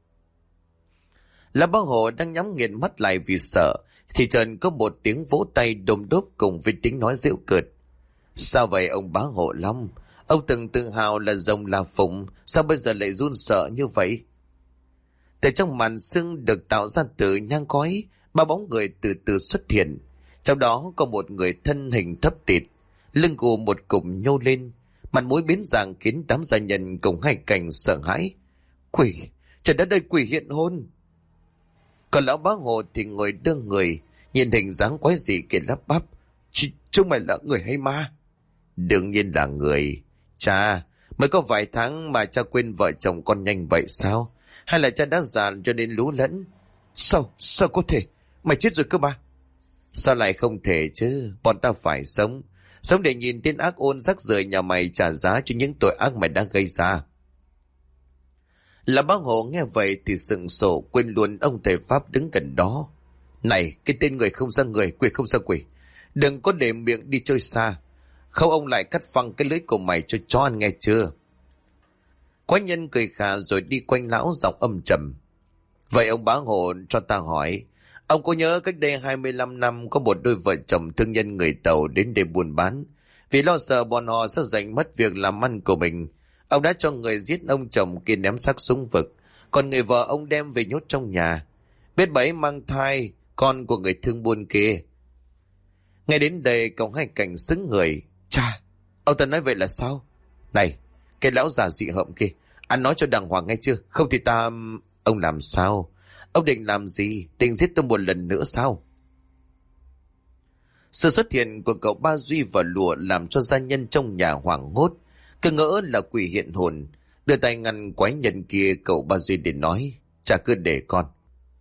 Là Bá Hộ đang nhắm nghiền mắt lại vì sợ thì chợt có một tiếng vỗ tay đôm đốp cùng với tiếng nói giễu cợt: "Sao vậy ông Bá Hộ Long? Ông từng tự hào là rồng là phụng, sao bây giờ lại run sợ như vậy?" Từ trong màn sương được tạo ra từ nhang khói, 3 bóng người từ từ xuất hiện. Trong đó có một người thân hình thấp tịt, lưng gù một cục nhô lên, mặt mũi biến dạng khiến đám gia nhân cùng Hai Cành sợ hãi. "Quỷ, trời đất ơi, quỷ hiện hồn!" Còn lão Bá Hộ thì ngồi đơ người, nhìn hình dáng quái dị kia lắp bắp: Chúng mày là người hay ma?" "Đương nhiên là người. Cha, mới có vài tháng mà cha quên vợ chồng con nhanh vậy sao? Hay là cha đã già cho nên lú lẫn?" Sao có thể? Mày chết rồi cơ mà." "Sao lại không thể chứ? Bọn ta phải sống để nhìn tên ác ôn rắc rưởi nhà mày trả giá cho những tội ác mày đã gây ra." Là Bá Hộ nghe vậy thì sững sổ, quên luôn ông thầy Pháp đứng gần đó. "Này, cái tên người không ra người, quỷ không ra quỷ, đừng có để miệng đi chơi xa, không ông lại cắt phăng cái lưỡi của mày cho chó ăn nghe chưa?" Quái nhân cười khà rồi đi quanh lão giọng âm trầm: "Vậy ông Bá Hộ cho ta hỏi, ông có nhớ cách đây 25 năm có một đôi vợ chồng thương nhân người Tàu đến để buôn bán, vì lo sợ bọn họ sẽ giành mất việc làm ăn của mình, ông đã cho người giết ông chồng kia ném xác xuống vực, còn người vợ ông đem về nhốt trong nhà, biết bấy mang thai con của người thương buôn kia." Ngay đến đây cậu Hai Cành sững người: "Cha, ông ta nói vậy là sao?" "Này, cái lão già dị hợm kia, anh nói cho đàng hoàng nghe chưa, không thì ta..." "Ông làm sao? Ông định làm gì? Định giết tôi một lần nữa sao?" Sự xuất hiện của cậu Ba Duy và Lụa làm cho gia nhân trong nhà hoảng hốt, cứ ngỡ là quỷ hiện hồn. Đưa tay ngăn quái nhân kia, cậu Ba Duy để nói: "Cha cứ để con.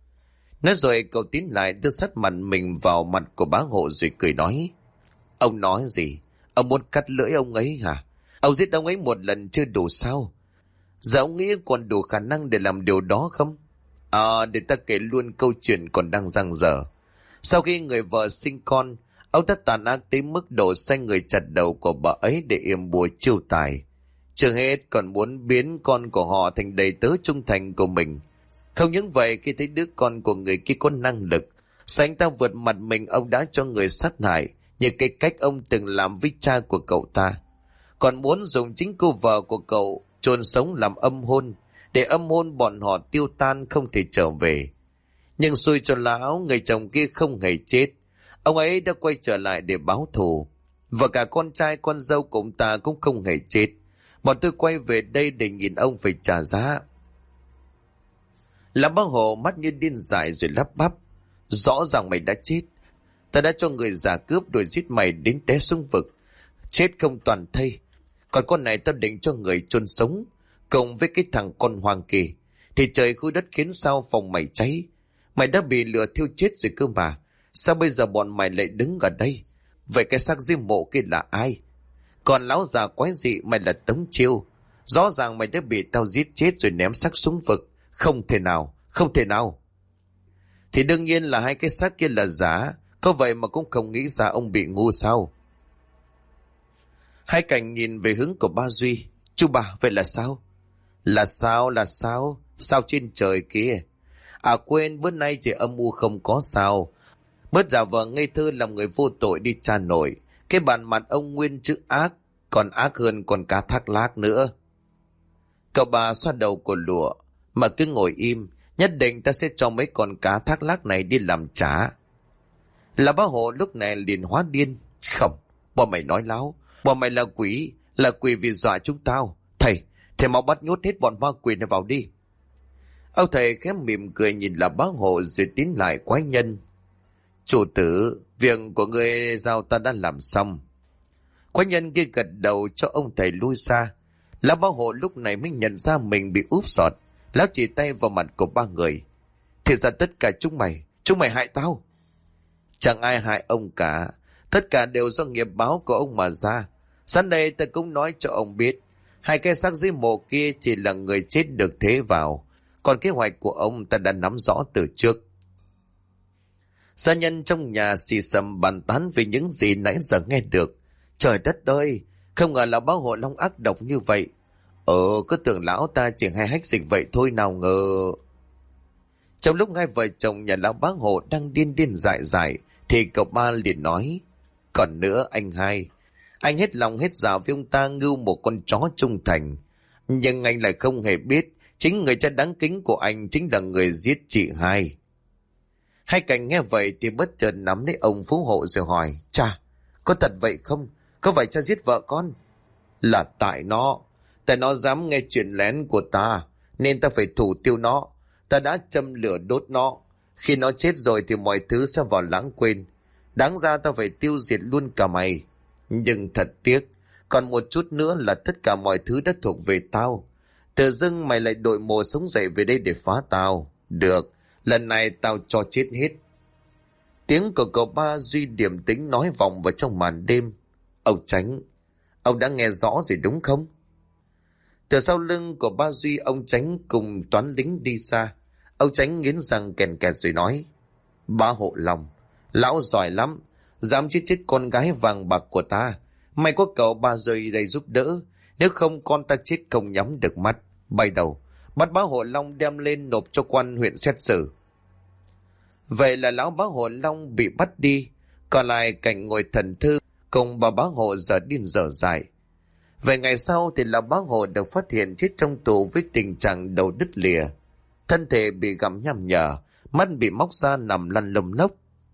Nói rồi cậu Tín lại đưa sát mặt mình vào mặt của bá hộ rồi cười nói. Ông nói gì? Ông muốn cắt lưỡi ông ấy hả? Ông giết ông ấy một lần chưa đủ sao? Giờ ông nghĩ còn đủ khả năng để làm điều đó không? Để ta kể luôn câu chuyện còn đang dang dở. Sau khi người vợ sinh con, ông ta tàn ác tới mức độ sai người chặt đầu của bà ấy để yểm bùa chiêu tài. Chưa hết còn muốn biến con của họ thành đầy tớ trung thành của mình. Không những vậy, khi thấy đứa con của người kia có năng lực, sao anh ta vượt mặt mình, ông đã cho người sát hại như cái cách ông từng làm với cha của cậu ta. Còn muốn dùng chính cô vợ của cậu chôn sống làm âm hôn, để âm hôn bọn họ tiêu tan không thể trở về. Nhưng xui cho lão, người chồng kia không hề chết. Ông ấy đã quay trở lại để báo thù. Và cả con trai con dâu của ông ta cũng không hề chết. Bọn tôi quay về đây để nhìn ông phải trả giá. Làm bác Hồ mắt như điên dại rồi lắp bắp. Rõ ràng mày đã chết. Ta đã cho người giả cướp đuổi giết mày đến té xuống vực. Chết không toàn thây. Còn con này tao định cho người chôn sống. Cộng với cái thằng con hoang kia. Thì trời khối đất khiến sao phòng mày cháy. Mày đã bị lừa thiêu chết rồi cơ mà. Sao bây giờ bọn mày lại đứng ở đây? Vậy cái xác diêm mộ kia là ai? Còn lão già quái dị mày là Tống Chiêu. Rõ ràng mày đã bị tao giết chết rồi ném xác xuống vực. Không thể nào, không thể nào. Thì đương nhiên là hai cái xác kia là giả. Có vậy mà cũng không nghĩ ra ông bị ngu sao? Hai Cảnh nhìn về hướng của ba Duy. Chú bà, vậy là sao? Là sao? Sao trên trời kia? À quên, bữa nay chỉ âm u không có sao. Bớt giả vờ ngây thơ làm người vô tội đi cha nội. Cái bản mặt ông nguyên chữ ác, còn ác hơn con cá thác lác nữa. Cậu bà xoa đầu của lụa, mà cứ ngồi im, nhất định ta sẽ cho mấy con cá thác lác này đi làm trả. Là bá hộ lúc này liền hóa điên. Không, bọn mày nói láo, bọn mày là quỷ vì dọa chúng tao. Thầy mau bắt nhốt hết bọn ma quỷ này vào đi. Ông thầy khẽ mỉm cười nhìn là bá hộ rồi tiến lại quái nhân. Chủ tử, việc của người giao ta đã làm xong. Quái nhân kia gật đầu cho ông thầy lui xa. Lão bá hộ lúc này mới nhận ra mình bị úp sọt. Lão chỉ tay vào mặt của ba người. Thì ra tất cả chúng mày hại tao. Chẳng ai hại ông cả. Tất cả đều do nghiệp báo của ông mà ra. Sáng đây ta cũng nói cho ông biết. Hai cái xác dưới mộ kia chỉ là người chết được thế vào. Còn kế hoạch của ông ta đã nắm rõ từ trước. Gia nhân trong nhà xì xầm bàn tán về những gì nãy giờ nghe được. Trời đất ơi, không ngờ là bá hộ Long ác độc như vậy. Cứ tưởng lão ta chỉ hay hách dịch vậy thôi nào ngờ. Trong lúc hai vợ chồng nhà lão bá hộ đang điên dại thì cậu ba liền nói. Còn nữa anh hai, anh hết lòng hết dạ với ông ta ngưu một con chó trung thành. Nhưng anh lại không hề biết chính người cha đáng kính của anh chính là người giết chị hai. Hai Cảnh nghe vậy thì bất chợt nắm lấy ông phú hộ rồi hỏi. Cha, có thật vậy không? Có phải cha giết vợ con? Là tại nó dám nghe chuyện lén của ta, nên ta phải thủ tiêu nó. Ta đã châm lửa đốt nó. Khi nó chết rồi thì mọi thứ sẽ vào lãng quên. Đáng ra ta phải tiêu diệt luôn cả mày. Nhưng thật tiếc, còn một chút nữa là tất cả mọi thứ đã thuộc về tao. Tự dưng mày lại đội mồ sống dậy về đây để phá tao. Được, lần này tao cho chết hết. Tiếng của cậu ba Duy điềm tĩnh nói vọng vào trong màn đêm. Ông Chánh, ông đã nghe rõ gì đúng không? Từ sau lưng của ba Duy, ông Chánh cùng toán lính đi xa. Ông Chánh nghiến răng kèn kẹt rồi nói. Bá hộ Long, lão giỏi lắm, dám giết chết con gái vàng bạc của ta. May có cậu ba Duy đây giúp đỡ, nếu không con ta chết không nhắm được mắt. Bay đầu, bắt bá hộ Long đem lên nộp cho quan huyện xét xử. Vậy là lão bá hộ Long bị bắt đi, còn lại Cảnh ngồi thần thư cùng bà bá hộ giờ điên dở dại. Về ngày sau thì lão bá hộ được phát hiện chết trong tù với tình trạng đầu đứt lìa, thân thể bị gặm nham nhở, mắt bị móc ra nằm lăn lông lốc,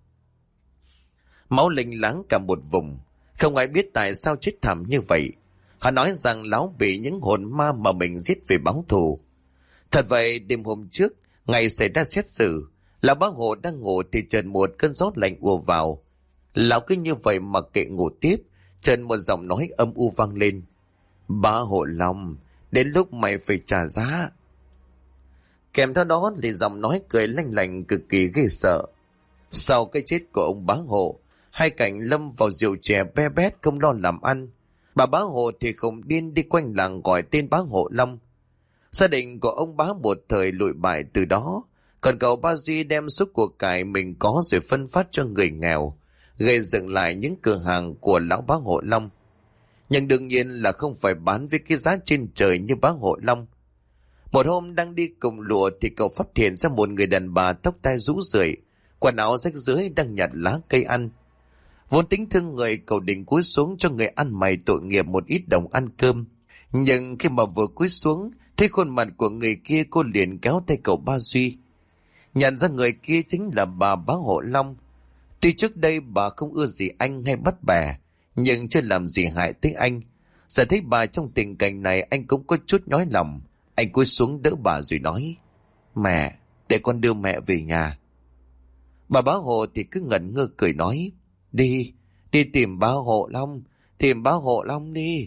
máu lênh láng cả một vùng. Không ai biết tại sao chết thảm như vậy. Họ nói rằng lão bị những hồn ma mà mình giết về báo thù. Thật vậy, đêm hôm trước, ngày xảy ra xét xử, lão bá hộ đang ngủ thì chợt một cơn gió lạnh ùa vào. Lão cứ như vậy mặc kệ ngủ tiếp, chợt một giọng nói âm u vang lên. Bá hộ Long, đến lúc mày phải trả giá. Kèm theo đó là giọng nói cười lanh lảnh cực kỳ ghê sợ. Sau cái chết của ông bá hộ, hai cảnh lâm vào rượu chè be bét không lo làm ăn. Bà bá hộ thì khùng điên đi quanh làng gọi tên bá hộ Long. Gia đình của ông bá một thời lụi bại từ đó, còn cậu Ba Duy đem số của cải mình có rồi phân phát cho người nghèo, gây dựng lại những cửa hàng của lão bá hộ Long. Nhưng đương nhiên là không phải bán với cái giá trên trời như bá hộ Long. Một hôm đang đi cùng lụa thì cậu phát hiện ra một người đàn bà tóc tai rũ rượi, quần áo rách rưới đang nhặt lá cây ăn. Vốn tính thương người, cậu định cúi xuống cho người ăn mày tội nghiệp một ít đồng ăn cơm. Nhưng khi mà vừa cúi xuống, thấy khuôn mặt của người kia, cô liền kéo tay cậu Ba Duy. Nhận ra người kia chính là bà bá hộ Long. Tuy trước đây bà không ưa gì anh hay bắt bẻ, nhưng chưa làm gì hại tới anh. Giờ thấy bà trong tình cảnh này, anh cũng có chút nhói lòng. Anh cúi xuống đỡ bà rồi nói: "Mẹ, để con đưa mẹ về nhà." Bà bá hộ thì cứ ngẩn ngơ cười nói: Đi, đi tìm bá hộ Long, tìm bá hộ Long đi."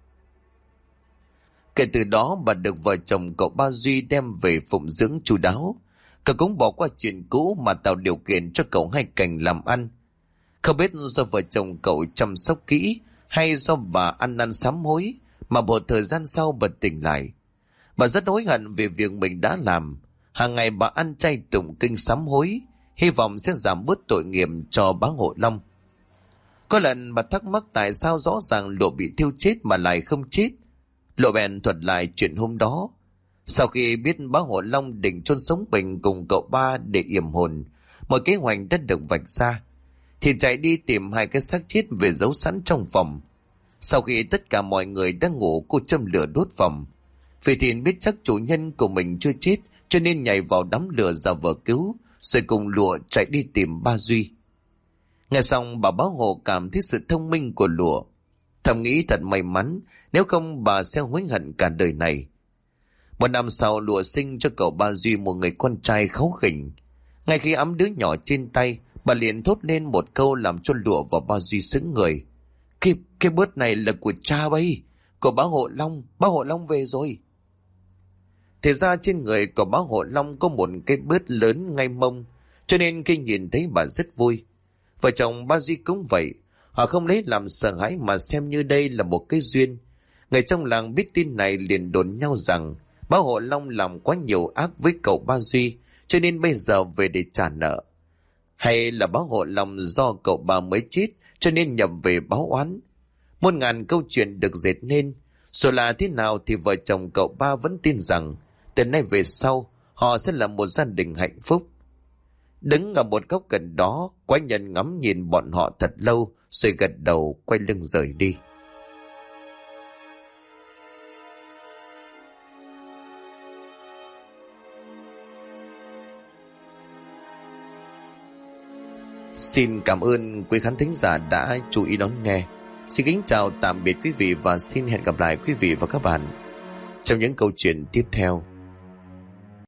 Kể từ đó bà được vợ chồng cậu Ba Duy đem về phụng dưỡng chu đáo. Cậu cũng bỏ qua chuyện cũ mà tạo điều kiện cho cậu hai cảnh làm ăn. Không biết do vợ chồng cậu chăm sóc kỹ hay do bà ăn năn sám hối mà một thời gian sau bà tỉnh lại. Bà rất hối hận về việc mình đã làm. Hàng ngày bà ăn chay tụng kinh sám hối, hy vọng sẽ giảm bớt tội nghiệp cho bá hộ Long. Có lần bà thắc mắc tại sao rõ ràng Lộ bị thiêu chết mà lại không chết. Lộ bèn thuật lại chuyện hôm đó. Sau khi biết bá hộ Long định chôn sống mình cùng cậu Ba để yểm hồn, mọi kế hoạch đã được vạch ra, thì chạy đi tìm hai cái xác chết về giấu sẵn trong phòng. Sau khi tất cả mọi người đang ngủ, cô châm lửa đốt phòng. Vì Thìn biết chắc chủ nhân của mình chưa chết, cho nên nhảy vào đám lửa giả vờ cứu, rồi cùng Lụa chạy đi tìm Ba Duy. Nghe xong bà bá hộ cảm thấy sự thông minh của Lụa, thầm nghĩ thật may mắn, nếu không bà sẽ hối hận cả đời này. Một năm sau, Lụa sinh cho cậu Ba Duy một người con trai kháu khỉnh. Ngay khi ẵm đứa nhỏ trên tay, bà liền thốt lên một câu làm cho Lụa và Ba Duy sững người. Cái bớt này là của cha bây, của bá hộ Long về rồi. Thì ra trên người của bá hộ Long có một cái bớt lớn ngay mông, cho nên khi nhìn thấy bà rất vui. Vợ chồng Ba Duy cũng vậy, họ không lấy làm sợ hãi mà xem như đây là một cái duyên. Người trong làng biết tin này liền đồn nhau rằng bá hộ Long làm quá nhiều ác với cậu Ba Duy, cho nên bây giờ về để trả nợ. Hay là bá hộ Long do cậu Ba mới chết cho nên nhầm về báo oán. Muôn ngàn câu chuyện được dệt nên, dù là thế nào thì vợ chồng cậu Ba vẫn tin rằng từ nay về sau họ sẽ là một gia đình hạnh phúc. Đứng ở một góc gần đó, quái nhân ngắm nhìn bọn họ thật lâu rồi gật đầu quay lưng rời đi. Xin cảm ơn quý khán thính giả đã chú ý đón nghe. Xin kính chào tạm biệt quý vị và xin hẹn gặp lại quý vị và các bạn trong những câu chuyện tiếp theo.